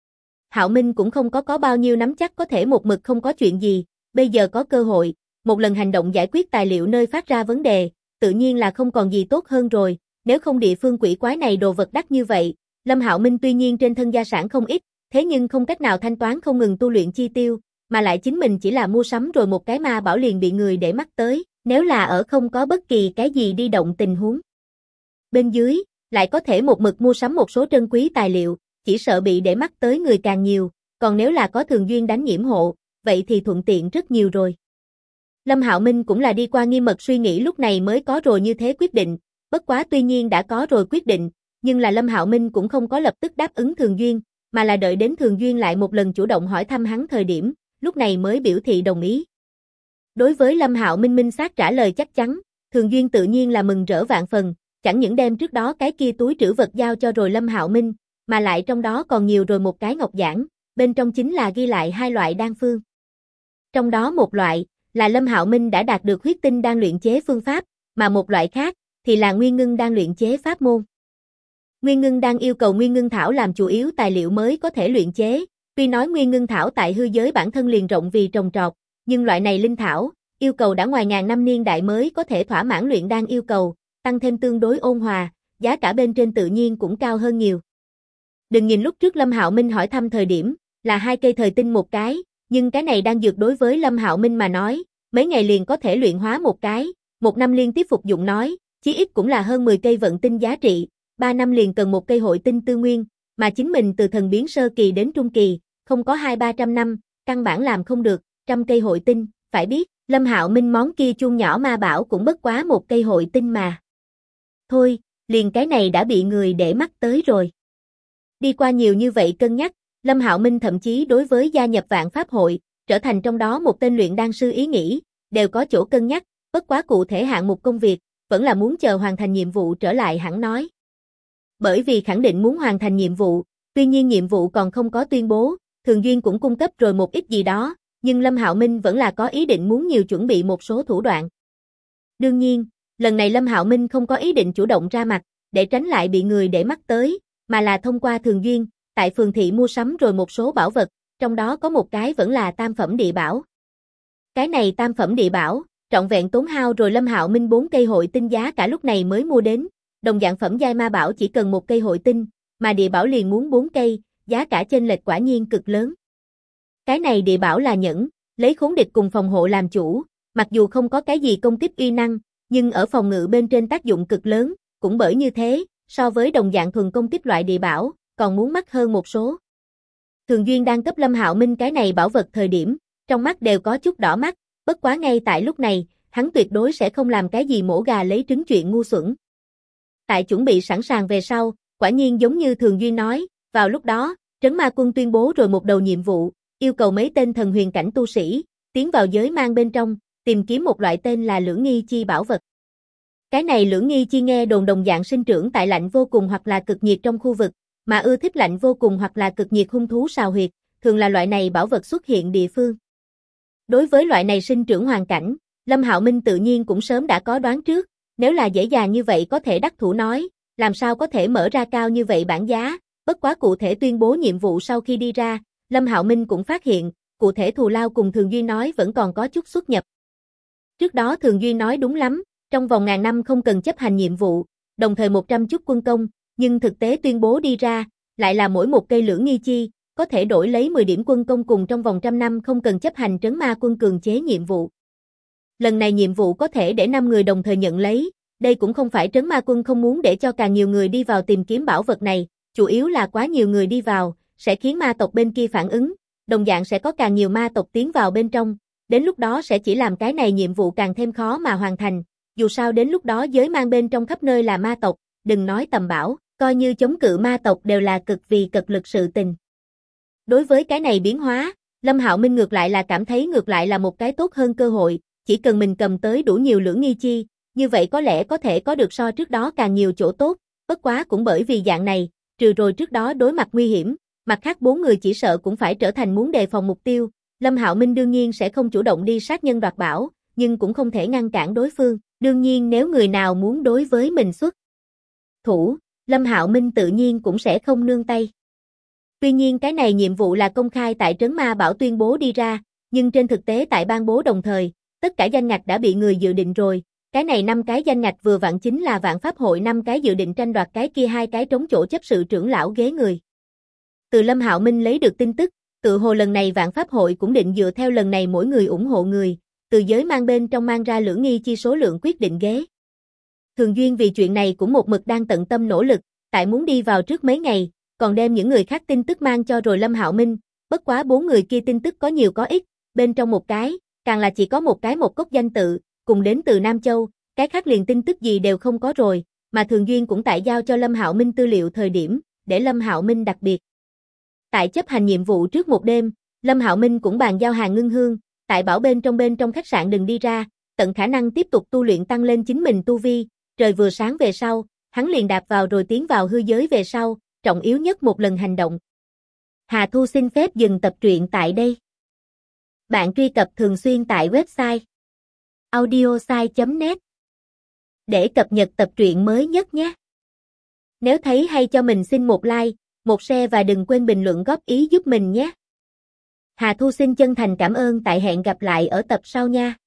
Hạo Minh cũng không có bao nhiêu nắm chắc có thể một mực không có chuyện gì, bây giờ có cơ hội, một lần hành động giải quyết tài liệu nơi phát ra vấn đề, tự nhiên là không còn gì tốt hơn rồi, nếu không địa phương quỷ quái này đồ vật đắt như vậy, Lâm Hạo Minh tuy nhiên trên thân gia sản không ít, thế nhưng không cách nào thanh toán không ngừng tu luyện chi tiêu, mà lại chính mình chỉ là mua sắm rồi một cái ma bảo liền bị người để mắt tới, nếu là ở không có bất kỳ cái gì đi động tình huống. Bên dưới, lại có thể một mực mua sắm một số trân quý tài liệu, chỉ sợ bị để mắt tới người càng nhiều, còn nếu là có Thường Duyên đánh nhiễm hộ, vậy thì thuận tiện rất nhiều rồi. Lâm Hạo Minh cũng là đi qua nghiêm mật suy nghĩ lúc này mới có rồi như thế quyết định, bất quá tuy nhiên đã có rồi quyết định, nhưng là Lâm Hạo Minh cũng không có lập tức đáp ứng Thường Duyên, mà là đợi đến Thường Duyên lại một lần chủ động hỏi thăm hắn thời điểm, lúc này mới biểu thị đồng ý. Đối với Lâm Hạo Minh minh xác trả lời chắc chắn, Thường Duyên tự nhiên là mừng rỡ vạn phần, chẳng những đem trước đó cái kia túi trữ vật giao cho rồi Lâm Hạo Minh, mà lại trong đó còn nhiều rồi một cái ngọc giản, bên trong chính là ghi lại 2 loại đan phương. Trong đó một loại là Lâm Hạo Minh đã đạt được huyết tinh đan luyện chế phương pháp, mà một loại khác thì là nguyên ngưng đan luyện chế pháp môn. Nguyên ngưng đan yêu cầu nguyên ngưng thảo làm chủ yếu tài liệu mới có thể luyện chế, tuy nói nguyên ngưng thảo tại hư giới bản thân liền rộng vì trồng trọt, nhưng loại này linh thảo, yêu cầu đã ngoài ngàn năm niên đại mới có thể thỏa mãn luyện đan yêu cầu, tăng thêm tương đối ôn hòa, giá cả bên trên tự nhiên cũng cao hơn nhiều. Đừng nhìn lúc trước Lâm Hạo Minh hỏi thăm thời điểm, là 2 cây thời tinh một cái, nhưng cái này đan dược đối với Lâm Hạo Minh mà nói, mấy ngày liền có thể luyện hóa một cái, 1 năm liên tiếp phục dụng nói, chí ít cũng là hơn 10 cây vận tinh giá trị, 3 năm liền cần một cây hội tinh tư nguyên, mà chính mình từ thần biến sơ kỳ đến trung kỳ, không có 200-300 năm, căn bản làm không được, 100 cây hội tinh, phải biết, Lâm Hạo Minh món kia chuông nhỏ ma bảo cũng bất quá 1 cây hội tinh mà. Thôi, liền cái này đã bị người để mắt tới rồi. Đi qua nhiều như vậy cân nhắc, Lâm Hạo Minh thậm chí đối với gia nhập Vạn Pháp Hội, trở thành trong đó một tên luyện đan sư ý nghĩ, đều có chỗ cân nhắc, bất quá cụ thể hạng mục công việc, vẫn là muốn chờ hoàn thành nhiệm vụ trở lại hẳn nói. Bởi vì khẳng định muốn hoàn thành nhiệm vụ, tuy nhiên nhiệm vụ còn không có tuyên bố, Thường Duyên cũng cung cấp rồi một ít gì đó, nhưng Lâm Hạo Minh vẫn là có ý định muốn nhiều chuẩn bị một số thủ đoạn. Đương nhiên, lần này Lâm Hạo Minh không có ý định chủ động ra mặt, để tránh lại bị người để mắt tới, mà là thông qua Thường Duyên, tại phường thị mua sắm rồi một số bảo vật, trong đó có một cái vẫn là tam phẩm địa bảo. Cái này tam phẩm địa bảo, trọn vẹn tốn hao rồi Lâm Hạo Minh 4 cây hội tinh giá cả lúc này mới mua đến, đồng dạng phẩm giai ma bảo chỉ cần 1 cây hội tinh, mà địa bảo liền muốn 4 cây, giá cả chênh lệch quả nhiên cực lớn. Cái này địa bảo là nhẫn, lấy khốn địch cùng phòng hộ làm chủ, mặc dù không có cái gì công kích uy năng, nhưng ở phòng ngự bên trên tác dụng cực lớn, cũng bởi như thế, so với đồng dạng thuần công kích loại địa bảo, còn muốn mắc hơn một số. Thường Duyên đang cấp Lâm Hạo Minh cái này bảo vật thời điểm, trong mắt đều có chút đỏ mắt, bất quá ngay tại lúc này, hắn tuyệt đối sẽ không làm cái gì mổ gà lấy trứng chuyện ngu xuẩn. Tại chuẩn bị sẵn sàng về sau, quả nhiên giống như Thường Duyên nói, vào lúc đó, Trấn Ma Quân tuyên bố rồi một đầu nhiệm vụ, yêu cầu mấy tên thần huyền cảnh tu sĩ, tiến vào giới mang bên trong, tìm kiếm một loại tên là Lưỡng Nghi Chi bảo vật. Cái này Lưỡng Nghi Chi nghe đồn đồng dạng sinh trưởng tại lạnh vô cùng hoặc là cực nhiệt trong khu vực, mà ưa thích lạnh vô cùng hoặc là cực nhiệt hung thú sào huyệt, thường là loại này bảo vật xuất hiện địa phương. Đối với loại này sinh trưởng hoàn cảnh, Lâm Hạo Minh tự nhiên cũng sớm đã có đoán trước, nếu là dễ dàng như vậy có thể đắc thủ nói, làm sao có thể mở ra cao như vậy bảng giá, bất quá cụ thể tuyên bố nhiệm vụ sau khi đi ra, Lâm Hạo Minh cũng phát hiện, cụ thể thù lao cùng Thường Duyên nói vẫn còn có chút xuất nhập. Trước đó Thường Duyên nói đúng lắm, trong vòng 1000 năm không cần chấp hành nhiệm vụ, đồng thời 100 chút quân công, nhưng thực tế tuyên bố đi ra, lại là mỗi một cây Lưỡng Nghi Chi, có thể đổi lấy 10 điểm quân công cùng trong vòng 100 năm không cần chấp hành Trấn Ma Quân cường chế nhiệm vụ. Lần này nhiệm vụ có thể để 5 người đồng thời nhận lấy, đây cũng không phải Trấn Ma Quân không muốn để cho càng nhiều người đi vào tìm kiếm bảo vật này, chủ yếu là quá nhiều người đi vào, sẽ khiến ma tộc bên kia phản ứng, đồng dạng sẽ có càng nhiều ma tộc tiến vào bên trong, đến lúc đó sẽ chỉ làm cái này nhiệm vụ càng thêm khó mà hoàn thành, dù sao đến lúc đó giới mang bên trong khắp nơi là ma tộc, đừng nói tầm bảo, coi như chống cự ma tộc đều là cực vì cực lực sự tình. Đối với cái này biến hóa, Lâm Hạo Minh ngược lại là cảm thấy ngược lại là một cái tốt hơn cơ hội, chỉ cần mình cầm tới đủ nhiều Lưỡng Nghi Chi, như vậy có lẽ có thể có được so trước đó càng nhiều chỗ tốt, bất quá cũng bởi vì dạng này, trừ rồi trước đó đối mặt nguy hiểm, mặt khác 4 người chỉ sợ cũng phải trở thành muốn đề phòng mục tiêu, Lâm Hạo Minh đương nhiên sẽ không chủ động đi sát nhân đoạt bảo, nhưng cũng không thể ngăn cản đối phương, đương nhiên nếu người nào muốn đối với mình xuất thủ, Lâm Hạo Minh tự nhiên cũng sẽ không nương tay. Tuy nhiên cái này nhiệm vụ là công khai tại Trấn Ma Bảo tuyên bố đi ra, nhưng trên thực tế tại ban bố đồng thời, tất cả danh ngạch đã bị người dự định rồi, cái này 5 cái danh ngạch vừa vặn chính là Vạn Pháp Hội 5 cái dự định tranh đoạt cái kia 2 cái trống chỗ chấp sự trưởng lão ghế người. Từ Lâm Hạo Minh lấy được tin tức, tự hồ lần này Vạn Pháp Hội cũng định dựa theo lần này mỗi người ủng hộ người, từ giới mang bên trong mang ra Lưỡng Nghi Chi số lượng quyết định ghế. Thường Duyên vì chuyện này cũng một mực đang tận tâm nỗ lực, tại muốn đi vào trước mấy ngày, còn đem những người khác tin tức mang cho rồi Lâm Hạo Minh, bất quá 4 người kia tin tức có nhiều có ít, bên trong một cái, càng là chỉ có một cái một cốc danh tự, cùng đến từ Nam Châu, cái khác liền tin tức gì đều không có rồi, mà Thường Duyên cũng tại giao cho Lâm Hạo Minh tư liệu thời điểm, để Lâm Hạo Minh đặc biệt. Tại chấp hành nhiệm vụ trước một đêm, Lâm Hạo Minh cũng bàn giao Hàng Ngưng Hương, tại bảo bên trong khách sạn đừng đi ra, tận khả năng tiếp tục tu luyện tăng lên chính mình tu vi, trời vừa sáng về sau, hắn liền đạp vào rồi tiến vào hư giới về sau, trọng yếu nhất một lần hành động. Hà Thu xin phép dừng tập truyện tại đây. Bạn truy cập thường xuyên tại website audiosai.net để cập nhật tập truyện mới nhất nhé. Nếu thấy hay cho mình xin một like, một share và đừng quên bình luận góp ý giúp mình nhé. Hà Thu xin chân thành cảm ơn, tại hẹn gặp lại ở tập sau nha.